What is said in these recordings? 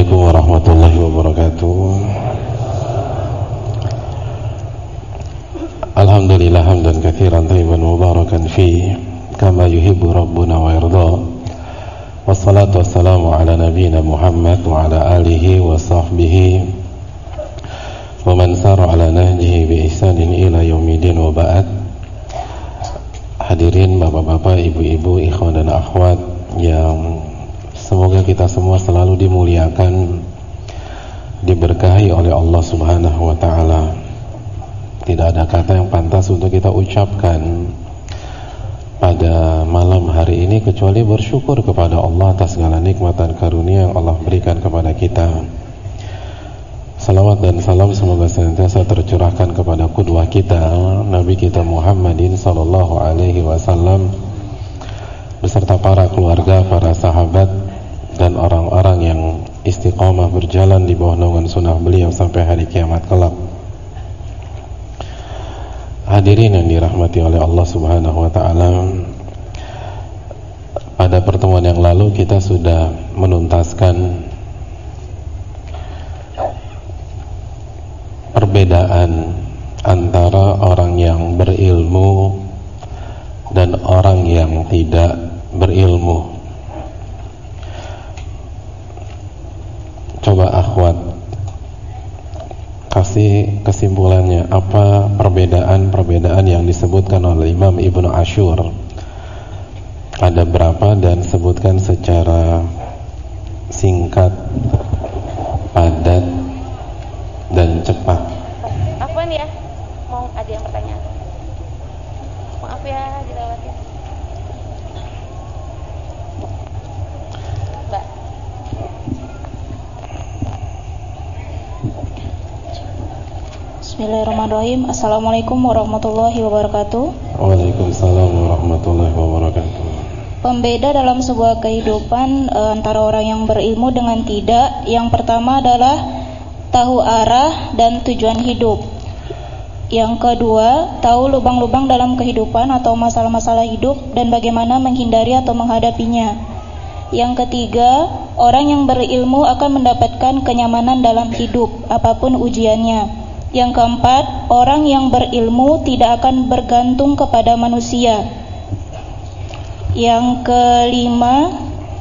Assalamualaikum warahmatullahi wabarakatuh. Alhamdulillah hamdan katsiran thayyiban mubarakan fi kama yuhibbu rabbuna wa yarda. Wassalatu wassalamu ala nabiyyina Muhammad wa ala alihi wa sahbihi wa man sara ala nahjihi bi ihsanin ila yaumidin wa ba'd. Hadirin bapak-bapak, ibu-ibu, ikhwan dan akhwat yang semoga kita semua selalu dimuliakan, diberkahi oleh Allah Subhanahu wa ta'ala. Tidak ada kata yang pantas untuk kita ucapkan pada malam hari ini kecuali bersyukur kepada Allah atas segala nikmat dan karunia yang Allah berikan kepada kita. Salawat dan salam semoga senantiasa tercurahkan kepada qudwah kita, Nabi kita Muhammadin sallallahu alaihi wasallam, beserta para keluarga, para sahabat, dan orang-orang yang istiqamah berjalan di bawah naungan sunnah beliau sampai hari kiamat kelak. Hadirin yang dirahmati oleh Allah Subhanahu wa ta'ala, pada pertemuan yang lalu kita sudah menuntaskan perbedaan antara orang yang berilmu dan orang yang tidak berilmu. Coba akhwat kasih kesimpulannya, apa perbedaan yang disebutkan oleh Imam Ibnu Ashur, ada berapa, dan sebutkan secara singkat, padat dan cepat. Apaan ya? Mau ada yang pertanyaan? Maaf ya dilewatin. Mbak. Bismillahirrahmanirrahim. Assalamualaikum warahmatullahi wabarakatuh. Waalaikumsalam warahmatullahi wabarakatuh. Pembeda dalam sebuah kehidupan antara orang yang berilmu dengan tidak. Yang pertama adalah tahu arah dan tujuan hidup. Yang kedua, tahu lubang-lubang dalam kehidupan atau masalah-masalah hidup dan bagaimana menghindari atau menghadapinya. Yang ketiga, orang yang berilmu akan mendapatkan kenyamanan dalam hidup apapun ujiannya. Yang keempat, orang yang berilmu tidak akan bergantung kepada manusia. Yang kelima,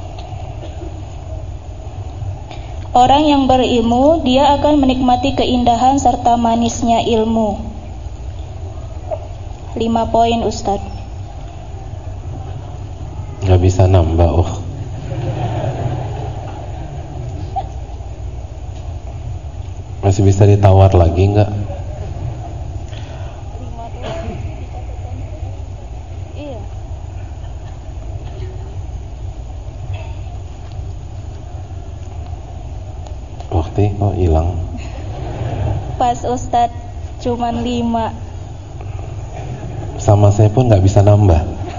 orang yang berilmu, dia akan menikmati keindahan serta manisnya ilmu. 5 poin, Ustaz. Gak bisa nambah, Masih bisa ditawar lagi nggak? Iya. Waktu kok hilang? Pas, Ustaz, cuman 5. Sama saya pun nggak bisa nambah.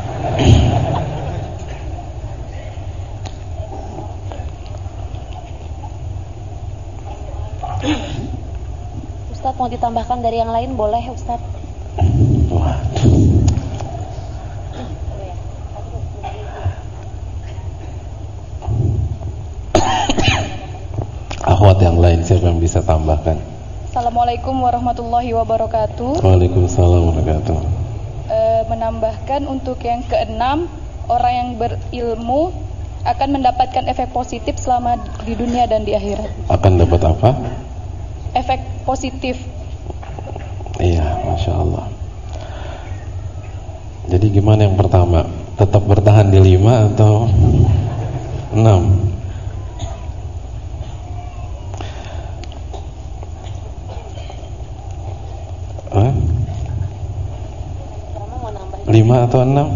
Ustaz, mau ditambahkan dari yang lain boleh, Ustaz? Waduh. Akhwat yang lain siapa yang bisa tambahkan? Assalamualaikum warahmatullahi wabarakatuh. Waalaikumsalam warahmatullahi wabarakatuh. Menambahkan untuk yang keenam, orang yang berilmu akan mendapatkan efek positif selama di dunia dan di akhirat. Akan dapat apa? Efek positif. Iya, Masya Allah. Jadi gimana yang pertama? Tetap bertahan di 5 atau 6? Hah? 5 atau 6?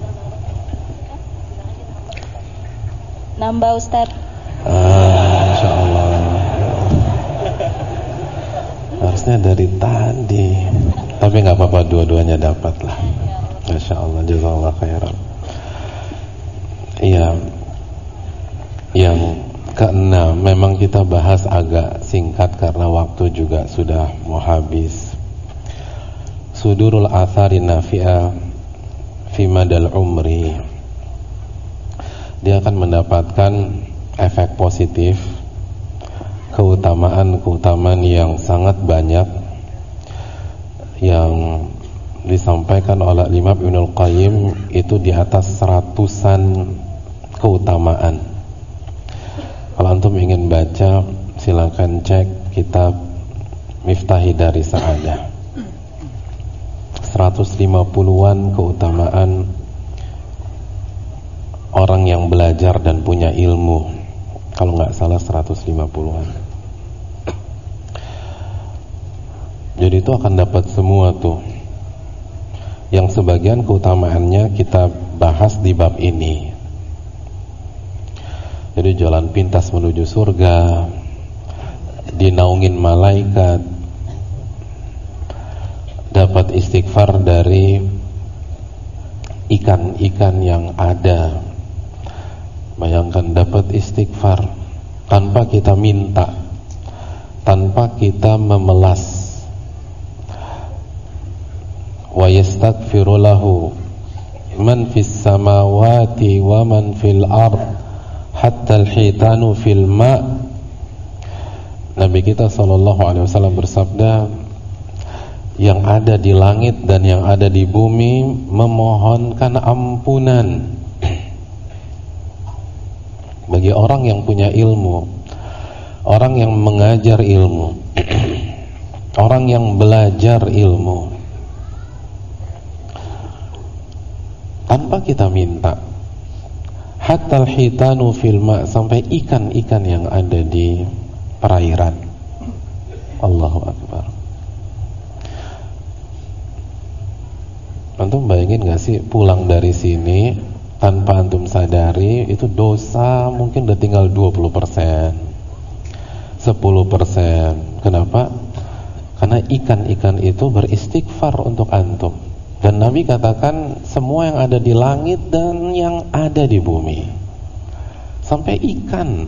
Nambah, Ustaz. Masya Allah. Harusnya dari tadi. Tapi gak apa-apa, dua-duanya dapat lah. Masya Allah, jazakallah khairan. Iya. Yang keenam, memang kita bahas agak singkat karena waktu juga sudah mau habis. Sudurul athari nafi'ah fi madal umri. Dia akan mendapatkan efek positif keutamaan-keutamaan yang sangat banyak yang disampaikan oleh Imam Ibnul Qayyim, itu di atas 100-an keutamaan. Kalau antum ingin baca, silakan cek kitab Miftahi Dari Sa'adah. 150-an keutamaan orang yang belajar dan punya ilmu. Kalau nggak salah 150-an. Jadi itu akan dapat semua tuh. Yang sebagian keutamaannya kita bahas di bab ini. Jadi jalan pintas menuju surga, dinaungin malaikat, dapat istighfar dari ikan-ikan yang ada. Bayangkan dapat istighfar tanpa kita minta, tanpa kita memelas. Wa yastaghfiru lahu man fis samawati wa man fil ard hatta al-hitanu fil ma'. Nabi kita SAW bersabda, yang ada di langit dan yang ada di bumi memohonkan ampunan bagi orang yang punya ilmu, orang yang mengajar ilmu, orang yang belajar ilmu, tanpa kita minta. Hatta al-hitanu fil ma', sampai ikan-ikan yang ada di perairan. Allahu Akbar. Antum bayangin gak sih, pulang dari sini tanpa antum sadari, itu dosa mungkin udah tinggal 20%, 10%. Kenapa? Karena ikan-ikan itu beristighfar untuk antum. Dan Nabi katakan semua yang ada di langit dan yang ada di bumi, sampai ikan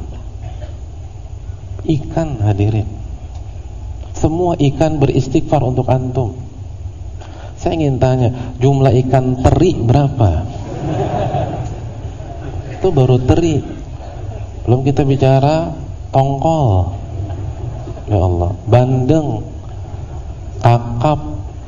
hadirin, semua ikan beristighfar untuk antum. Saya ingin tanya, jumlah ikan teri berapa? Itu baru teri, belum kita bicara tongkol, ya Allah, bandeng, kakap,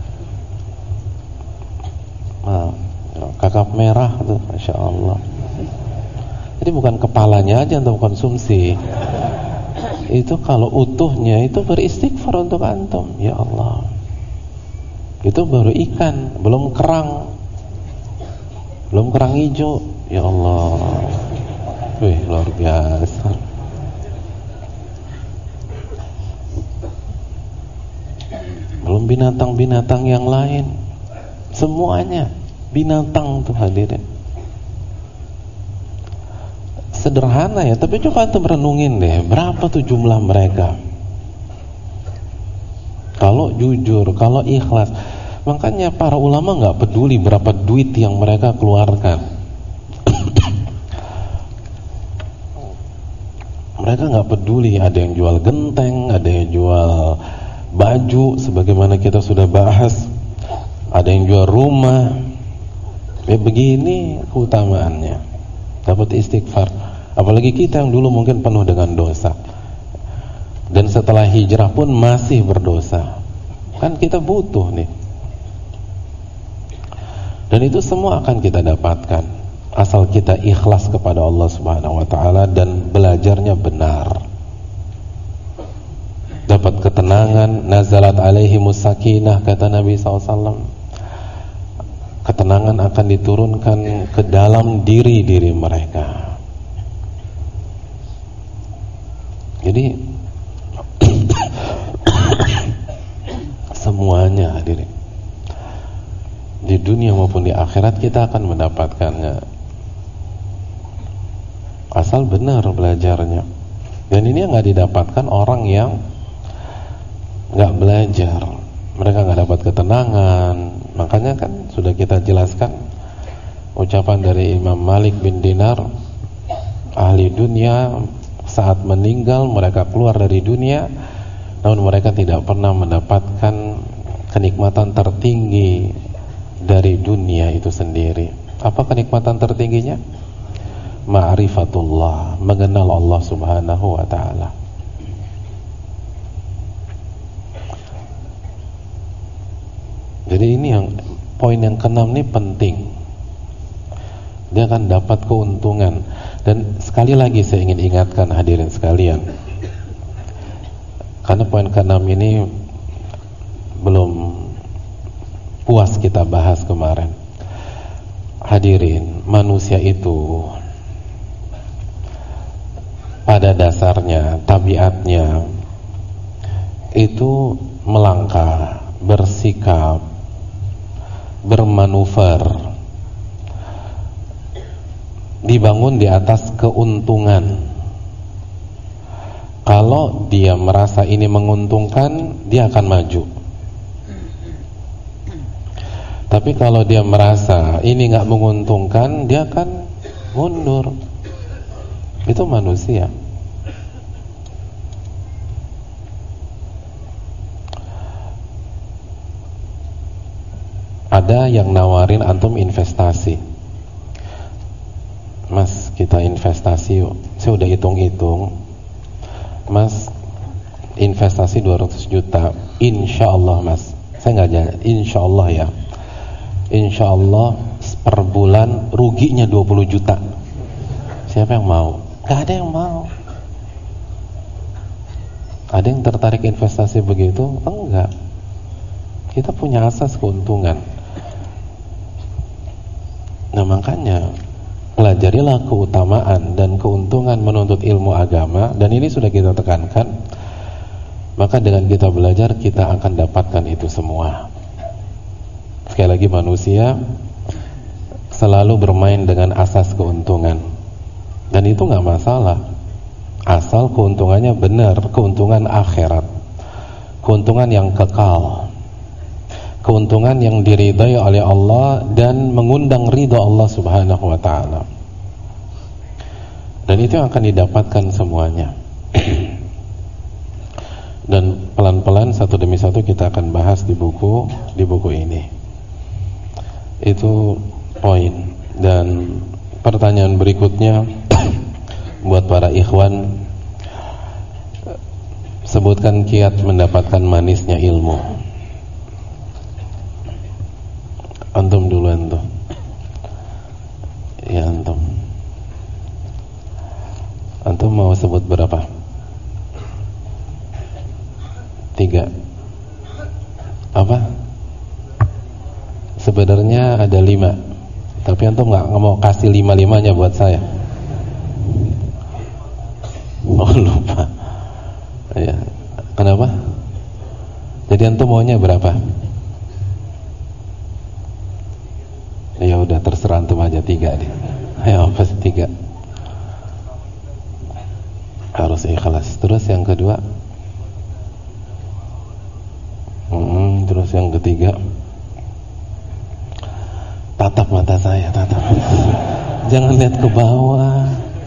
kakap merah tuh, masya Allah. Jadi bukan kepalanya aja untuk konsumsi, itu kalau utuhnya itu beristighfar untuk antum, ya Allah. Itu baru ikan, belum kerang hijau, ya Allah. Wih, luar biasa. Belum binatang-binatang yang lain, semuanya binatang tuh hadirin. Sederhana ya, tapi coba antum renungin deh, berapa tuh jumlah mereka? Kalau jujur, kalau ikhlas. Makanya para ulama gak peduli berapa duit yang mereka keluarkan. Mereka gak peduli, ada yang jual genteng, ada yang jual baju, sebagaimana kita sudah bahas, ada yang jual rumah. Ya begini keutamaannya, dapat istighfar. Apalagi kita yang dulu mungkin penuh dengan dosa, dan setelah hijrah pun masih berdosa. Kan kita butuh nih. Dan itu semua akan kita dapatkan asal kita ikhlas kepada Allah Subhanahu wa taala dan belajarnya benar. Dapat ketenangan, nazalat alaihimus sakinah, kata Nabi SAW. Ketenangan akan diturunkan ke dalam diri-diri mereka. Jadi semuanya hadirin, di dunia maupun di akhirat kita akan mendapatkannya, asal benar belajarnya. Dan ini yang gak didapatkan orang yang gak belajar. Mereka gak dapat ketenangan. Makanya kan sudah kita jelaskan ucapan dari Imam Malik bin Dinar, ahli dunia saat meninggal mereka keluar dari dunia, namun mereka tidak pernah mendapatkan kenikmatan tertinggi dari dunia itu sendiri. Apa kenikmatan tertingginya? Ma'rifatullah, mengenal Allah Subhanahu wa ta'ala. Jadi ini yang poin yang keenam ini penting. Dia akan dapat keuntungan. Dan sekali lagi saya ingin ingatkan hadirin sekalian, karena poin keenam ini belum puas kita bahas kemarin. Hadirin, manusia itu pada dasarnya, tabiatnya itu melangkah, bersikap, bermanuver, dibangun di atas keuntungan. Kalau dia merasa ini menguntungkan, dia akan maju. Tapi kalau dia merasa ini nggak menguntungkan, dia akan mundur. Itu manusia. Ada yang nawarin antum investasi. Mas, kita investasi yuk. Saya udah hitung-hitung. Mas, investasi 200 juta. Insya Allah mas. Saya nggak jalan. Insya Allah ya. Insya Allah per bulan ruginya 20 juta. Siapa yang mau? Gak ada yang mau. Ada yang tertarik investasi begitu? Enggak. Kita punya asas keuntungan. Nah makanya pelajarilah keutamaan dan keuntungan menuntut ilmu agama. Dan ini sudah kita tekankan. Maka dengan kita belajar, kita akan dapatkan itu semua. Sekali lagi, manusia selalu bermain dengan asas keuntungan. Dan itu gak masalah, asal keuntungannya benar, keuntungan akhirat, keuntungan yang kekal, keuntungan yang diridai oleh Allah dan mengundang ridha Allah subhanahu wa ta'ala. Dan itu yang akan didapatkan semuanya. Dan pelan-pelan satu demi satu kita akan bahas di buku ini. Itu poin. Dan pertanyaan berikutnya buat para ikhwan, sebutkan kiat mendapatkan manisnya ilmu. Antum dulu, antum. Ya antum. Antum mau sebut berapa? 3. Apa? Sebenarnya ada 5, tapi antum nggak mau kasih 5-5-nya buat saya. Oh lupa. Ya. Kenapa? Jadi antum maunya berapa? Ya udah terserah antum aja 3 deh. Ayo pasti 3. Harus ikhlas. Terus yang kedua? Terus yang ketiga? Tatap mata saya, tatap. Jangan lihat ke bawah.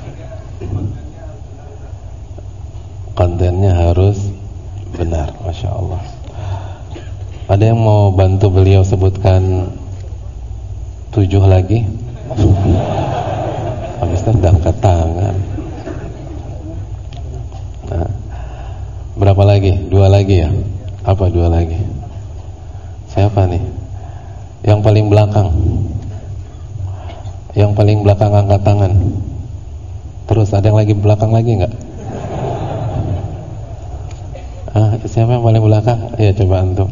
Kontennya harus benar, Masya Allah. Ada yang mau bantu beliau sebutkan 7 lagi? Habis itu udah angkat tangan. Nah, berapa lagi? 2 lagi ya? Apa 2 lagi? Siapa nih? Yang paling belakang. Yang paling belakang angkat tangan. Terus ada yang lagi belakang lagi enggak? Siapa yang paling belakang? Ya coba antum.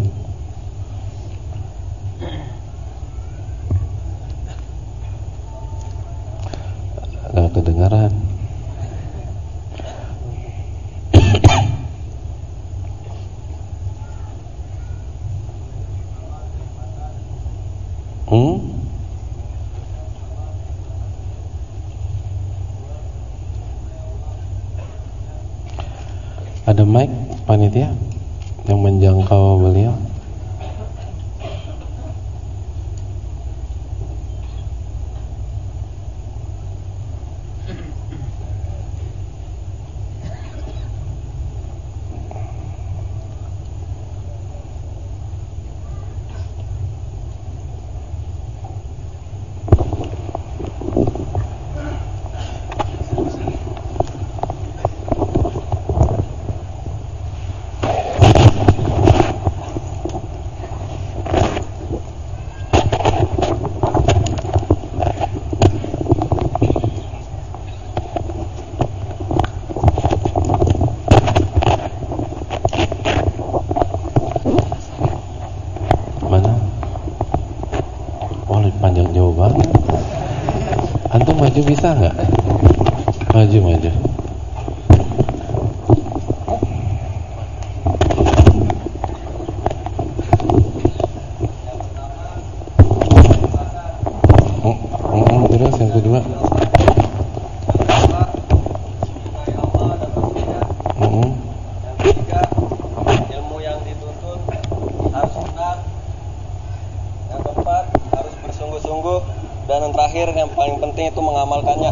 Enggak kedengaran. Ada mic panitia yang menjangkau beliau? bisa nggak? Maju. Terus yang kedua. Ilmu yang dituntut harus benar. Yang keempat harus bersungguh-sungguh. Dan yang terakhir yang paling penting itu mengamalkannya.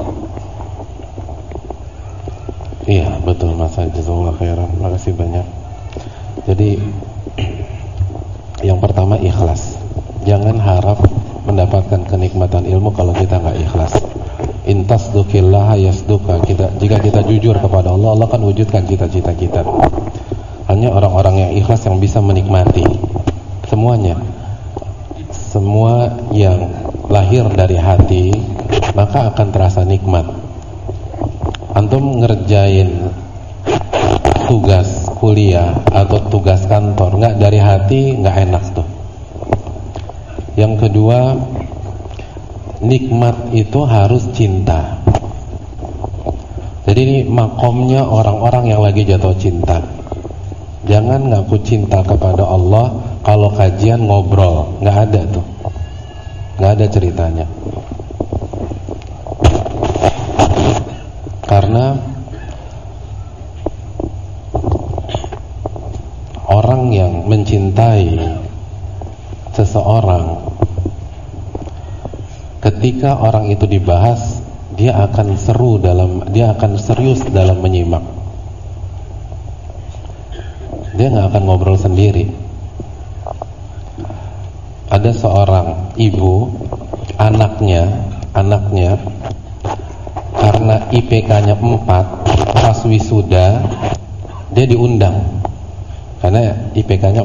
Iya betul Mas, jazakallahu khairan, makasih banyak. Jadi yang pertama ikhlas. Jangan harap mendapatkan kenikmatan ilmu kalau kita nggak ikhlas. Intasduqillaha yasduka. Jika kita jujur kepada Allah, Allah akan wujudkan cita-cita kita. Hanya orang-orang yang ikhlas yang bisa menikmati semuanya. Semua yang lahir dari hati maka akan terasa nikmat. Antum ngerjain tugas kuliah atau tugas kantor nggak dari hati, nggak enak tuh. Yang kedua, nikmat itu harus cinta. Jadi ini makomnya orang-orang yang lagi jatuh cinta. Jangan ngaku cinta kepada Allah kalau kajian ngobrol, nggak ada tuh, nggak ada ceritanya. Karena orang yang mencintai seseorang, ketika orang itu dibahas, dia akan serius dalam menyimak. Dia nggak akan ngobrol sendiri. Ada seorang ibu, anaknya karena IPK-nya 4, pas wisuda dia diundang karena IPK-nya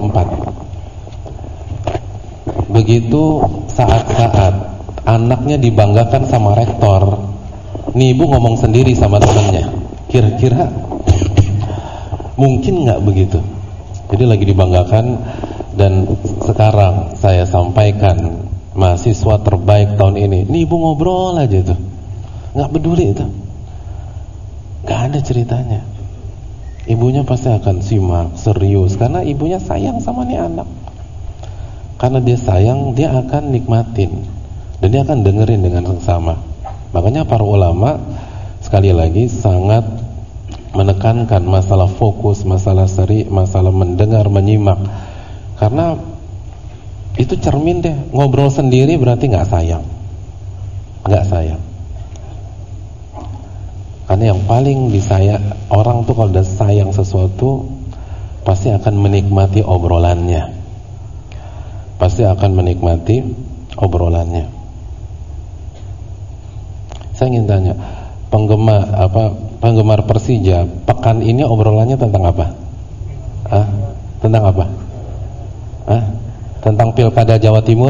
4. Begitu saat-saat anaknya dibanggakan sama rektor, nih ibu ngomong sendiri sama temannya, kira-kira mungkin nggak begitu? Jadi lagi dibanggakan, dan sekarang saya sampaikan mahasiswa terbaik tahun ini, nih ibu ngobrol aja tuh, nggak peduli itu, nggak ada ceritanya. Ibunya pasti akan simak, serius, karena ibunya sayang sama nih anak. Karena dia sayang, dia akan nikmatin, dan dia akan dengerin dengan seksama. Makanya para ulama sekali lagi sangat menekankan masalah fokus, masalah masalah mendengar, menyimak. Karena itu cermin deh, ngobrol sendiri berarti nggak sayang. Karena yang paling disayang orang tuh kalau udah sayang sesuatu pasti akan menikmati obrolannya. Saya ingin tanya, penggemar Persija pekan ini obrolannya tentang apa? Tentang Pilkada Jawa Timur?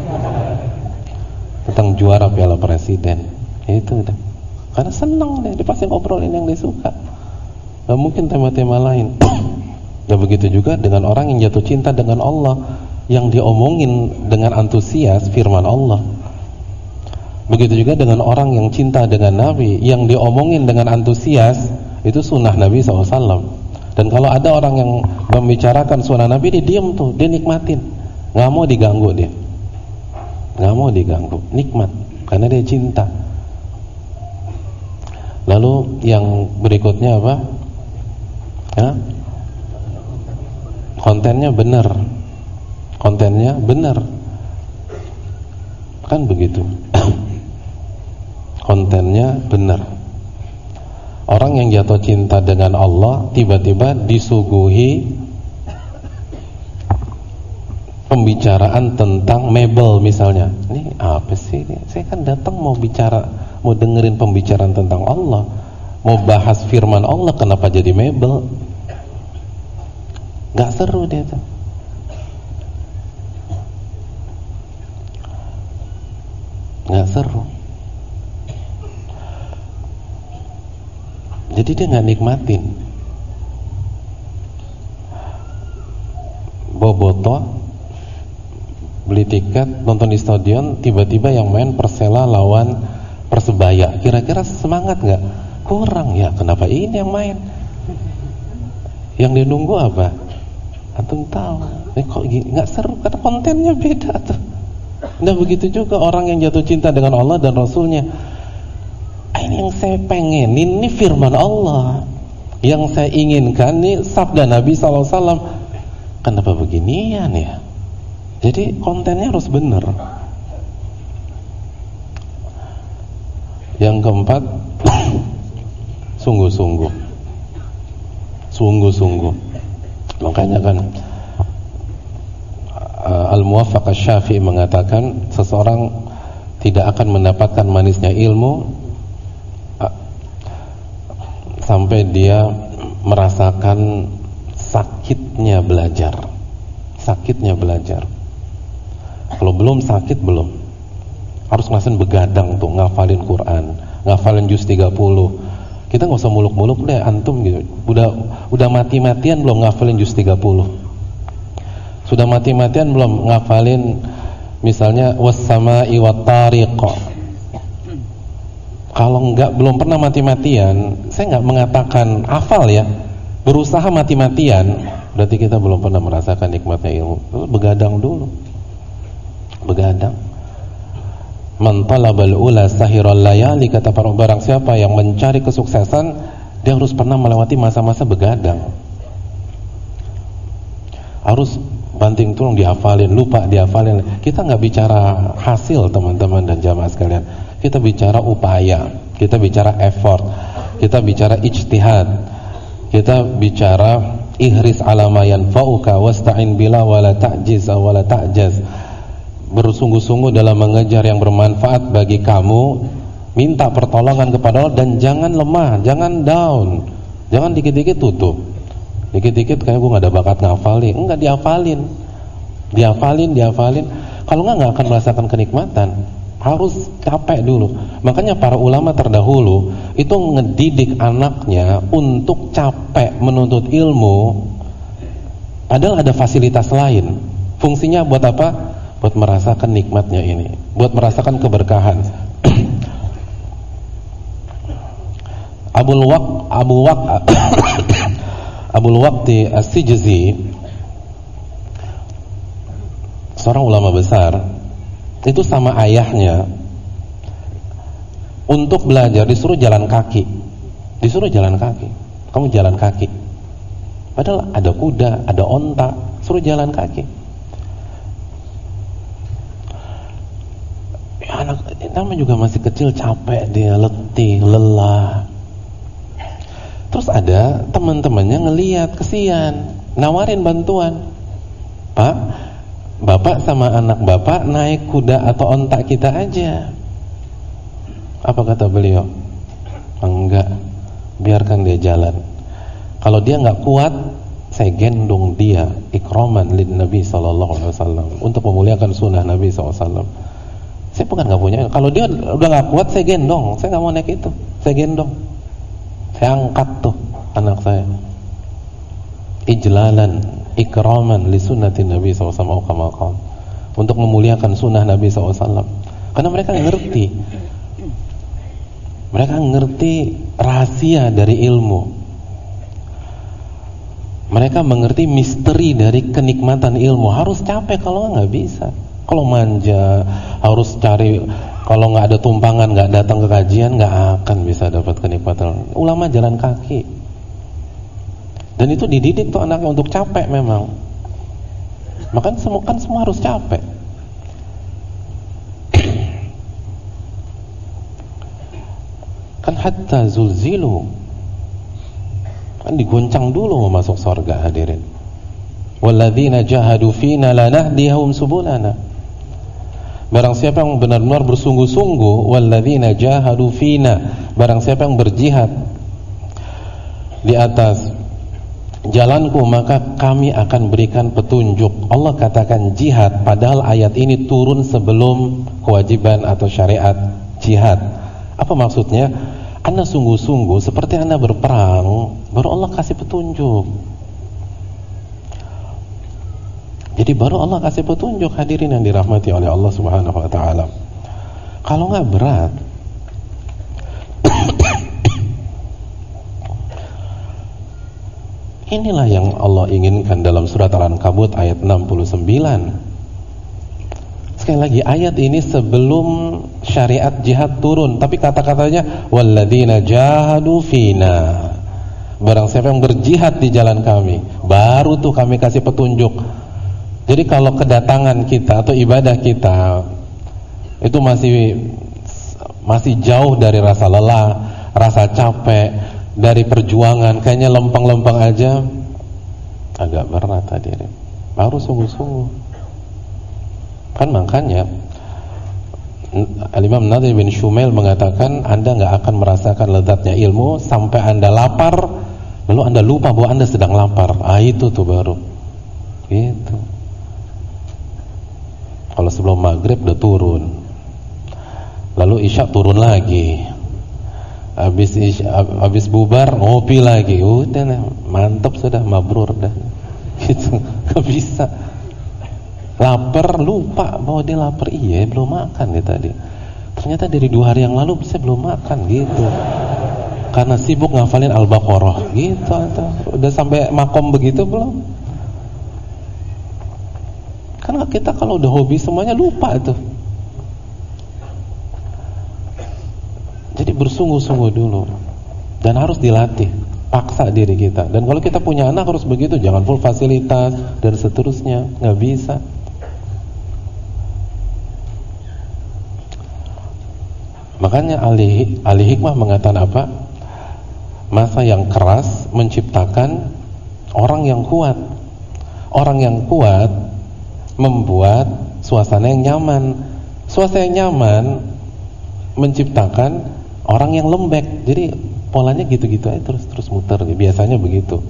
Tentang juara Piala Presiden. Itu udah. Karena senang deh, dia pasti ngobrolin yang dia suka. Gak mungkin tema-tema lain. Ya begitu juga dengan orang yang jatuh cinta dengan Allah, yang diomongin dengan antusias firman Allah. Begitu juga dengan orang yang cinta dengan Nabi, yang diomongin dengan antusias itu sunnah Nabi SAW. Dan kalau ada orang yang membicarakan sunnah Nabi, dia diam tuh, dia nikmatin, nggak mau diganggu dia, nikmat, karena dia cinta. Lalu yang berikutnya apa? Kontennya benar, kan begitu. Kontennya benar. Orang yang jatuh cinta dengan Allah tiba-tiba disuguhi pembicaraan tentang mebel misalnya. Ini apa sih? Saya kan datang mau dengerin pembicaraan tentang Allah, mau bahas firman Allah, kenapa jadi mebel? Gak seru dia tuh. Gak seru. Jadi dia gak nikmatin. Bobotoh, beli tiket, nonton di stadion, tiba-tiba yang main Persela lawan Persebaya, kira-kira semangat nggak? Kurang ya. Kenapa ini yang main? Yang dia nunggu apa? Antum tahu? Kok nggak seru? Karena kontennya beda tuh. Nah begitu juga orang yang jatuh cinta dengan Allah dan Rasulnya. Ini yang saya pengen, ini firman Allah. Yang saya inginkan ini sabda Nabi SAW. Kenapa beginian ya? Jadi kontennya harus benar. Yang keempat, sungguh-sungguh. Sungguh-sungguh. Makanya kan Al-Muwaffaq Asy-Syafi'i mengatakan seseorang tidak akan mendapatkan manisnya ilmu sampai dia merasakan sakitnya belajar. Sakitnya belajar. Kalau belum sakit belum. Harus ngerasain begadang tuh, ngafalin Quran, ngafalin juz 30. Kita nggak usah muluk-muluk deh antum gitu. Udah mati-matian belum ngafalin juz 30? Sudah mati-matian belum ngafalin misalnya was-sama'i wat-tariq? Kalau belum pernah mati-matian, saya nggak mengatakan hafal ya, berusaha mati-matian, berarti kita belum pernah merasakan nikmatnya ilmu. Begadang dulu. Begadang. Man talabal ula sahiral layali, kata para barang siapa yang mencari kesuksesan, dia harus pernah melewati masa-masa begadang. Harus banting tulang dihafalin, lupa dihafalin. Kita nggak bicara hasil teman-teman dan jamaah sekalian. Kita bicara upaya, kita bicara effort, kita bicara ijtihad, kita bicara ihris ala ma yanfa'uka wasta'in bila wala ta'jiz wala ta'jaz. Bersungguh-sungguh dalam mengejar yang bermanfaat bagi kamu, minta pertolongan kepada Allah dan jangan lemah, jangan down, jangan dikit-dikit tutup, dikit-dikit kayak gue nggak ada bakat ngafalin, enggak, dihafalin. Kalau nggak akan merasakan kenikmatan, harus capek dulu. Makanya para ulama terdahulu itu ngedidik anaknya untuk capek menuntut ilmu, padahal ada fasilitas lain. Fungsinya buat apa? Buat merasakan nikmatnya ini, buat merasakan keberkahan. Abul Waqti As-Sijzi, seorang ulama besar, itu sama ayahnya untuk belajar disuruh jalan kaki. Kamu jalan kaki. Padahal ada kuda, ada onta, suruh jalan kaki. Anak namanya juga masih kecil, capek dia, letih, lelah. Terus ada teman-temannya ngelihat, kesian, nawarin bantuan. Pak, bapak sama anak bapak naik kuda atau onta kita aja. Apa kata beliau? Enggak, biarkan dia jalan. Kalau dia nggak kuat, saya gendong dia ikraman lin Nabi SAW, untuk memuliakan sunnah Nabi SAW. Saya bukan nggak punya. Kalau dia udah nggak kuat, saya gendong. Saya nggak mau naik itu. Saya gendong. Saya angkat tuh anak saya. Ijlalan, ikraman li sunnati Nabi SAW, untuk memuliakan sunnah Nabi SAW. Karena mereka ngerti. Mereka ngerti rahasia dari ilmu. Mereka mengerti misteri dari kenikmatan ilmu. Harus capek, kalau nggak bisa. Kalau manja, harus cari. Kalau nggak ada tumpangan, nggak datang ke kajian, nggak akan bisa dapat kenikmatan. Ulama jalan kaki. Dan itu dididik tuh anaknya untuk capek memang. Maka semua harus capek. Kan hatta zulzilu, kan digoncang dulu mau masuk surga, hadirin. Walladzina jahadu fina lanahdihum subulana. Barang siapa yang benar-benar bersungguh-sungguh, walladzina jahadu fina, barang siapa yang berjihad di atas jalanku, maka kami akan berikan petunjuk. Allah katakan jihad, padahal ayat ini turun sebelum kewajiban atau syariat jihad. Apa maksudnya? Anda sungguh-sungguh seperti Anda berperang, baru Allah kasih petunjuk. Jadi baru Allah kasih petunjuk, hadirin yang dirahmati oleh Allah Subhanahu wa taala. Kalau nggak berat, Inilah yang Allah inginkan dalam surat Al-Ankabut ayat 69. Sekali lagi, ayat ini sebelum syariat jihad turun, tapi kata-katanya walladzina jahadu fina. Barang siapa yang berjihad di jalan kami, baru tuh kami kasih petunjuk. Jadi kalau kedatangan kita atau ibadah kita itu masih jauh dari rasa lelah, rasa capek, dari perjuangan, kayaknya lempeng-lempeng aja, agak berat hadirin. Baru sungguh-sungguh. Kan makanya Al-Imam Nadir bin Shumail mengatakan, Anda gak akan merasakan lezatnya ilmu sampai Anda lapar, lalu Anda lupa bahwa Anda sedang lapar. Itu tuh baru gitu. Kalau sebelum maghrib udah turun, lalu isya turun lagi, habis bubar ngopi lagi, udah mantap sudah, mabrur dah gitu. Gak bisa. Lapar, lupa bahwa dia lapar. Iya, belum makan dia tadi. Ternyata dari 2 hari yang lalu saya belum makan gitu. Karena sibuk ngafalin Al-Baqarah gitu. Udah sampai makom begitu belum? Karena kita kalau udah hobi semuanya lupa itu. Jadi bersungguh-sungguh dulu. Dan harus dilatih, paksa diri kita. Dan kalau kita punya anak harus begitu, jangan full fasilitas dan seterusnya, nggak bisa. Makanya ahli hikmah mengatakan apa? Masa yang keras menciptakan orang yang kuat. Orang yang kuat membuat suasana yang nyaman. Suasana yang nyaman menciptakan orang yang lembek. Jadi polanya gitu-gitu aja, terus muter. Biasanya begitu.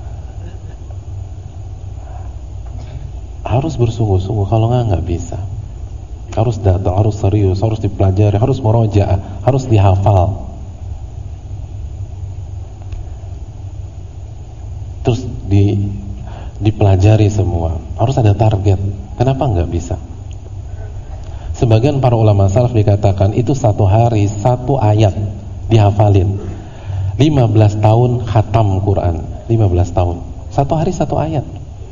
Harus bersungguh-sungguh, kalau nggak bisa. Harus datang, harus serius, harus dipelajari, harus murojaah, harus dihafal. Terus dipelajari semua. Harus ada target. Kenapa nggak bisa? Sebagian para ulama salaf dikatakan itu 1 hari 1 ayat dihafalin. 15 tahun khatam Quran. 15 tahun 1 hari 1 ayat.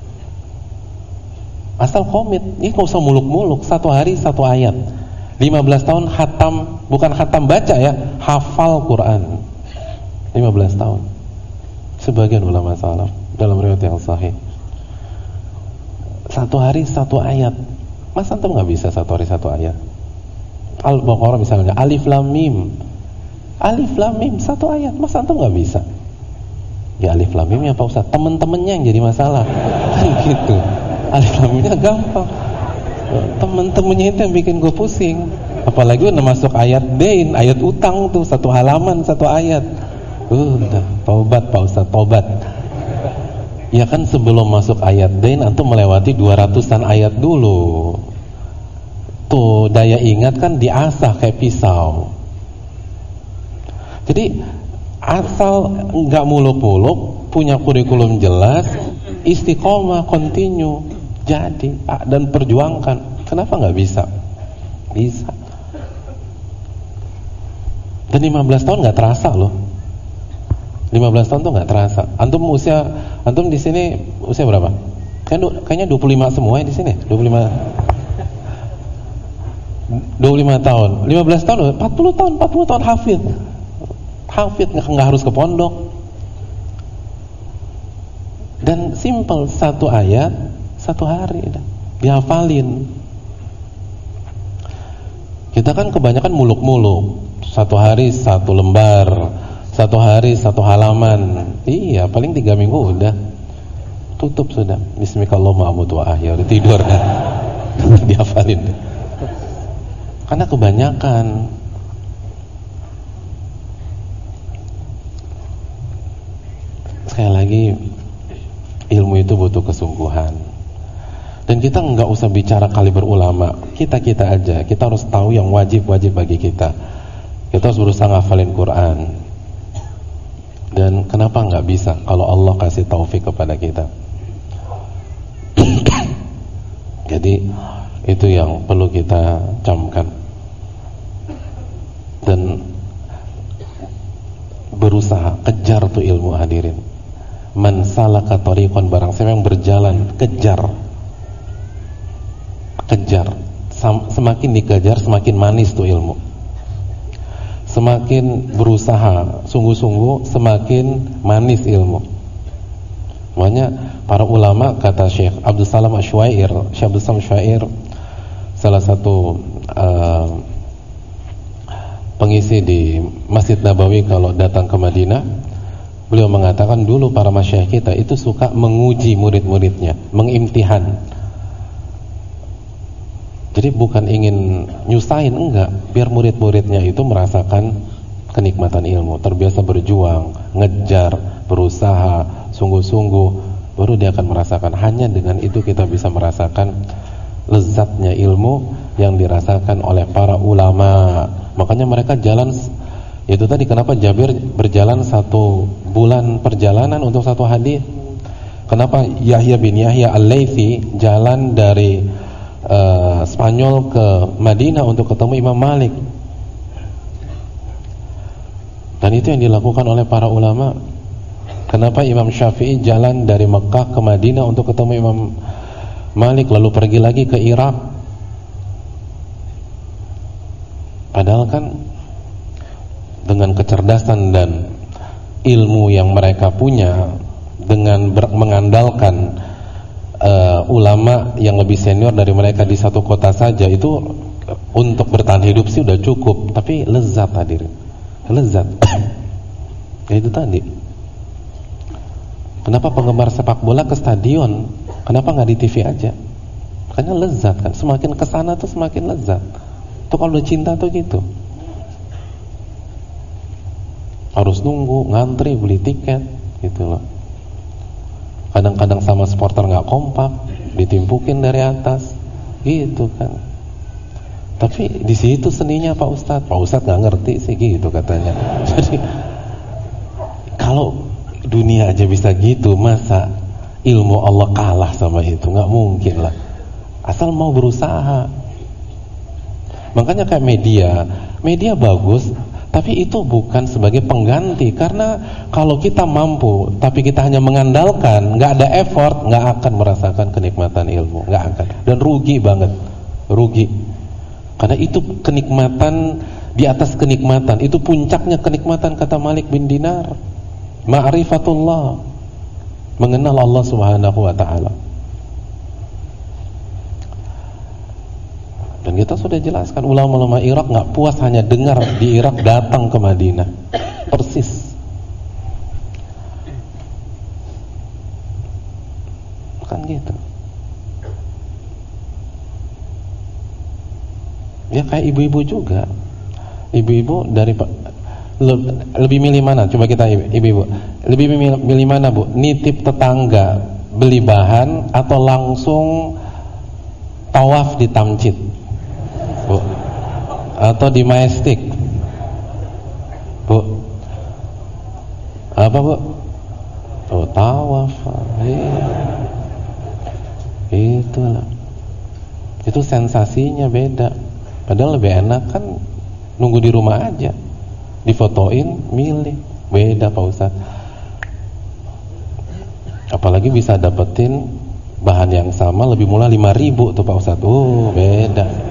Asal komit, ini gak usah muluk-muluk, 1 hari 1 ayat. 15 tahun khatam, bukan khatam baca ya, hafal Quran. 15 tahun. Sebagian ulama salaf dalam riwayat yang sahih, 1 hari 1 ayat. Masa antum gak bisa 1 hari 1 ayat? Al-Baqarah misalnya, Alif Lam Mim. Alif Lam Mim 1 ayat, masa antum gak bisa? Ya Alif Lam Mimnya Pak Ustaz, temen-temennya yang jadi masalah. Kan gitu. Alif Lam Mimnya gampang, temen-temennya itu yang bikin gue pusing. Apalagi udah masuk ayat dain, ayat utang tuh 1 halaman 1 ayat. Udah, tobat Pak Ustaz, tobat. Ya kan sebelum masuk ayat dain antum melewati 200-an ayat dulu. Tuh daya ingat kan diasah kayak pisau. Jadi asal nggak muluk-muluk, punya kurikulum jelas, istiqomah, continue, jadi dan perjuangkan. Kenapa nggak bisa? Bisa. Dan 15 tahun nggak terasa loh. 15 tahun tuh nggak terasa. Antum di sini usia berapa? Kayaknya 25 semua ya di sini. 25 tahun. 15 tahun, 40 tahun hafid. Hafid nggak harus ke pondok. Dan simple, 1 ayat 1 hari dihafalin. Kita kan kebanyakan muluk-muluk, 1 hari 1 lembar, 1 hari 1 halaman. Iya, paling 3 minggu udah tutup sudah. Bismillahirrahmanirrahim wa ahya, tidur kan. Dihafalin. Karena kebanyakan. Sekali lagi, ilmu itu butuh kesungguhan. Dan kita nggak usah bicara kaliber ulama, kita aja. Kita harus tahu yang wajib bagi kita. Kita harus berusaha ngafalin Quran. Dan kenapa nggak bisa kalau Allah kasih taufik kepada kita? Jadi itu yang perlu kita camkan. Dan berusaha kejar tuh ilmu, hadirin. Man salaka tariqan, barang siapa yang berjalan, kejar. Semakin dikejar semakin manis tuh ilmu. Semakin berusaha sungguh-sungguh semakin manis ilmu. Makanya para ulama, kata Syekh Abdul Salam Asy-Syuair, salah satu pengisi di Masjid Nabawi kalau datang ke Madinah, beliau mengatakan dulu para masyayikh kita itu suka menguji murid-muridnya, mengimtihan. Jadi bukan ingin nyusahin, enggak, biar murid-muridnya itu merasakan kenikmatan ilmu, terbiasa berjuang, ngejar, berusaha, sungguh-sungguh, baru dia akan merasakan. Hanya dengan itu kita bisa merasakan lezatnya ilmu yang dirasakan oleh para ulama. Makanya mereka jalan, itu tadi kenapa Jabir berjalan 1 bulan perjalanan untuk 1 hadis. Kenapa Yahya bin Yahya Al-Laitsi jalan dari Spanyol ke Madinah untuk ketemu Imam Malik. Dan itu yang dilakukan oleh para ulama. Kenapa Imam Syafi'i jalan dari Mekah ke Madinah untuk ketemu Imam Malik, lalu pergi lagi ke Irak? Padahal kan dengan kecerdasan dan ilmu yang mereka punya, dengan mengandalkan ulama yang lebih senior dari mereka di satu kota saja, itu untuk bertahan hidup sih udah cukup. Tapi lezat, hadirin, lezat. Ya itu tadi. Kenapa penggemar sepak bola ke stadion? Kenapa nggak di TV aja? Makanya lezat kan. Semakin kesana tuh semakin lezat. Tuh kalau udah cinta tuh gitu. Harus nunggu, ngantri, beli tiket, gitu loh. Kadang-kadang sama supporter nggak kompak, ditimpukin dari atas, gitu kan. Tapi di situ seninya Pak Ustadz. Pak Ustadz nggak ngerti sih, gitu katanya. Jadi kalau dunia aja bisa gitu, masa ilmu Allah kalah sama itu? Nggak mungkin lah. Asal mau berusaha. Makanya kayak media bagus, tapi itu bukan sebagai pengganti. Karena kalau kita mampu tapi kita hanya mengandalkan, nggak ada effort, nggak akan merasakan kenikmatan ilmu, nggak akan. Dan rugi banget, rugi. Karena itu kenikmatan di atas kenikmatan, itu puncaknya kenikmatan, kata Malik bin Dinar. Ma'rifatullah, mengenal Allah Subhanahu wa ta'ala. Dan kita sudah jelaskan, ulama-ulama Irak nggak puas hanya dengar di Irak, datang ke Madinah. Persis. Kan gitu. Ya kayak ibu-ibu juga. Ibu-ibu dari lebih milih mana? Coba kita ibu-ibu. Lebih milih mana, Bu? Nitip tetangga beli bahan atau langsung tawaf di Tamjid? Bu, atau di Majestic, Bu? Apa, Bu? Oh, tawaf. Itulah. Itu sensasinya beda. Padahal lebih enak kan nunggu di rumah aja, difotoin, milih. Beda Pak Ustaz. Apalagi bisa dapetin bahan yang sama lebih murah 5.000 tuh Pak Ustaz. Beda.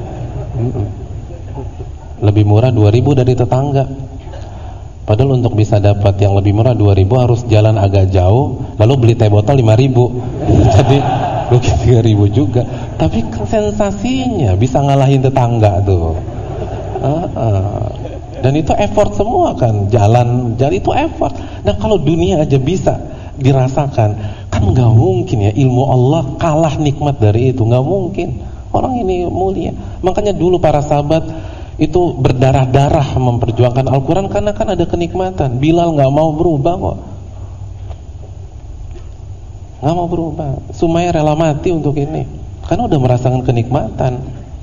Lebih murah 2.000 dari tetangga. Padahal untuk bisa dapat yang lebih murah 2.000 harus jalan agak jauh, lalu beli teh botol 5.000. Jadi rugi 3.000 juga. Tapi sensasinya bisa ngalahin tetangga tuh. Dan itu effort semua kan, jalan itu effort. Nah kalau dunia aja bisa dirasakan, kan nggak mungkin ya ilmu Allah kalah nikmat dari itu, nggak mungkin. Orang ini mulia. Makanya dulu para sahabat itu berdarah-darah memperjuangkan Al-Quran karena kan ada kenikmatan. Bilal nggak mau berubah kok, nggak mau berubah. Sumayyah rela mati untuk ini karena udah merasakan kenikmatan.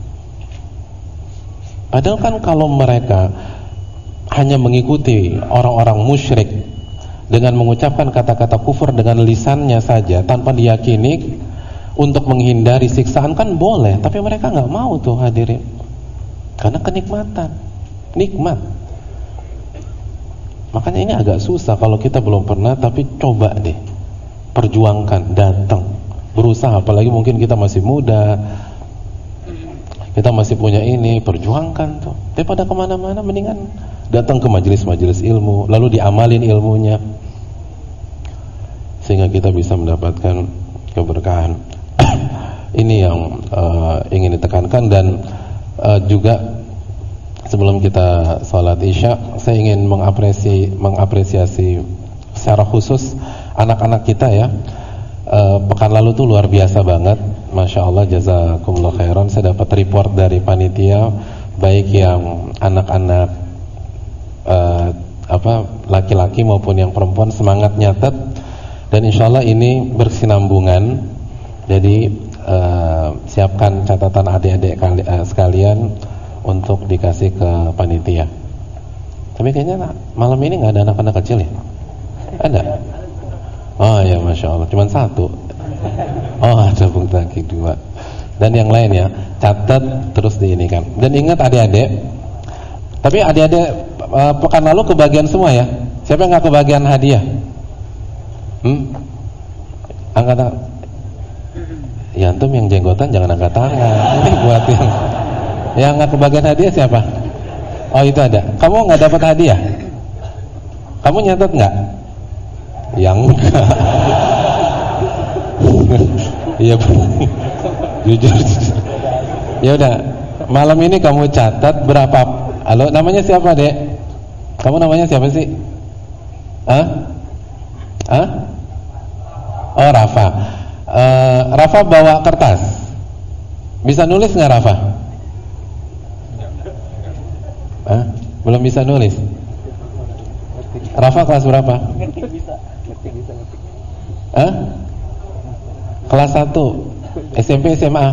Padahal kan kalau mereka hanya mengikuti orang-orang musyrik dengan mengucapkan kata-kata kufur dengan lisannya saja tanpa diyakini untuk menghindari siksaan kan boleh, tapi mereka nggak mau tuh hadirin, karena kenikmatan, nikmat. Makanya ini agak susah kalau kita belum pernah, tapi coba deh perjuangkan, datang, berusaha. Apalagi mungkin kita masih muda, kita masih punya ini, perjuangkan tuh. Daripada kemana-mana, mendingan datang ke majelis-majelis ilmu, lalu diamalin ilmunya, sehingga kita bisa mendapatkan keberkahan. Ini yang ingin ditekankan. Dan juga sebelum kita sholat isya, saya ingin mengapresiasi secara khusus anak-anak kita ya. Pekan lalu tuh luar biasa banget, Masya Allah, jazakumullah khairan. Saya dapat report dari panitia, baik yang anak-anak laki-laki maupun yang perempuan, semangat nyatet. Dan insya Allah ini berkesinambungan. Jadi siapkan catatan adik-adik sekalian untuk dikasih ke panitia. Tapi kayaknya malam ini nggak ada anak-anak kecil ya? Ada? Oh ya, Masya Allah, cuma satu. Oh, ada Bung Taki 2. Dan yang lain ya, catat terus diinikan. Dan ingat adik-adik, tapi adik-adik pekan lalu kebagian semua ya? Siapa yang nggak kebagian hadiah? Angkat tangan. Ya antum yang jenggotan jangan angkat tangan. Ini buat yang nggak kebagian hadiah siapa? Oh, itu ada. Kamu nggak dapat hadiah? Kamu nyatet nggak? Yang enggak. Iya, jujur. Ya udah, malam ini kamu catat berapa. Halo, namanya siapa, Dek? Kamu namanya siapa sih? Oh, Rafa. Rafa bawa kertas. Bisa nulis nggak, Rafa? Belum bisa nulis. Rafa kelas berapa? Kelas 1 SMP, SMA,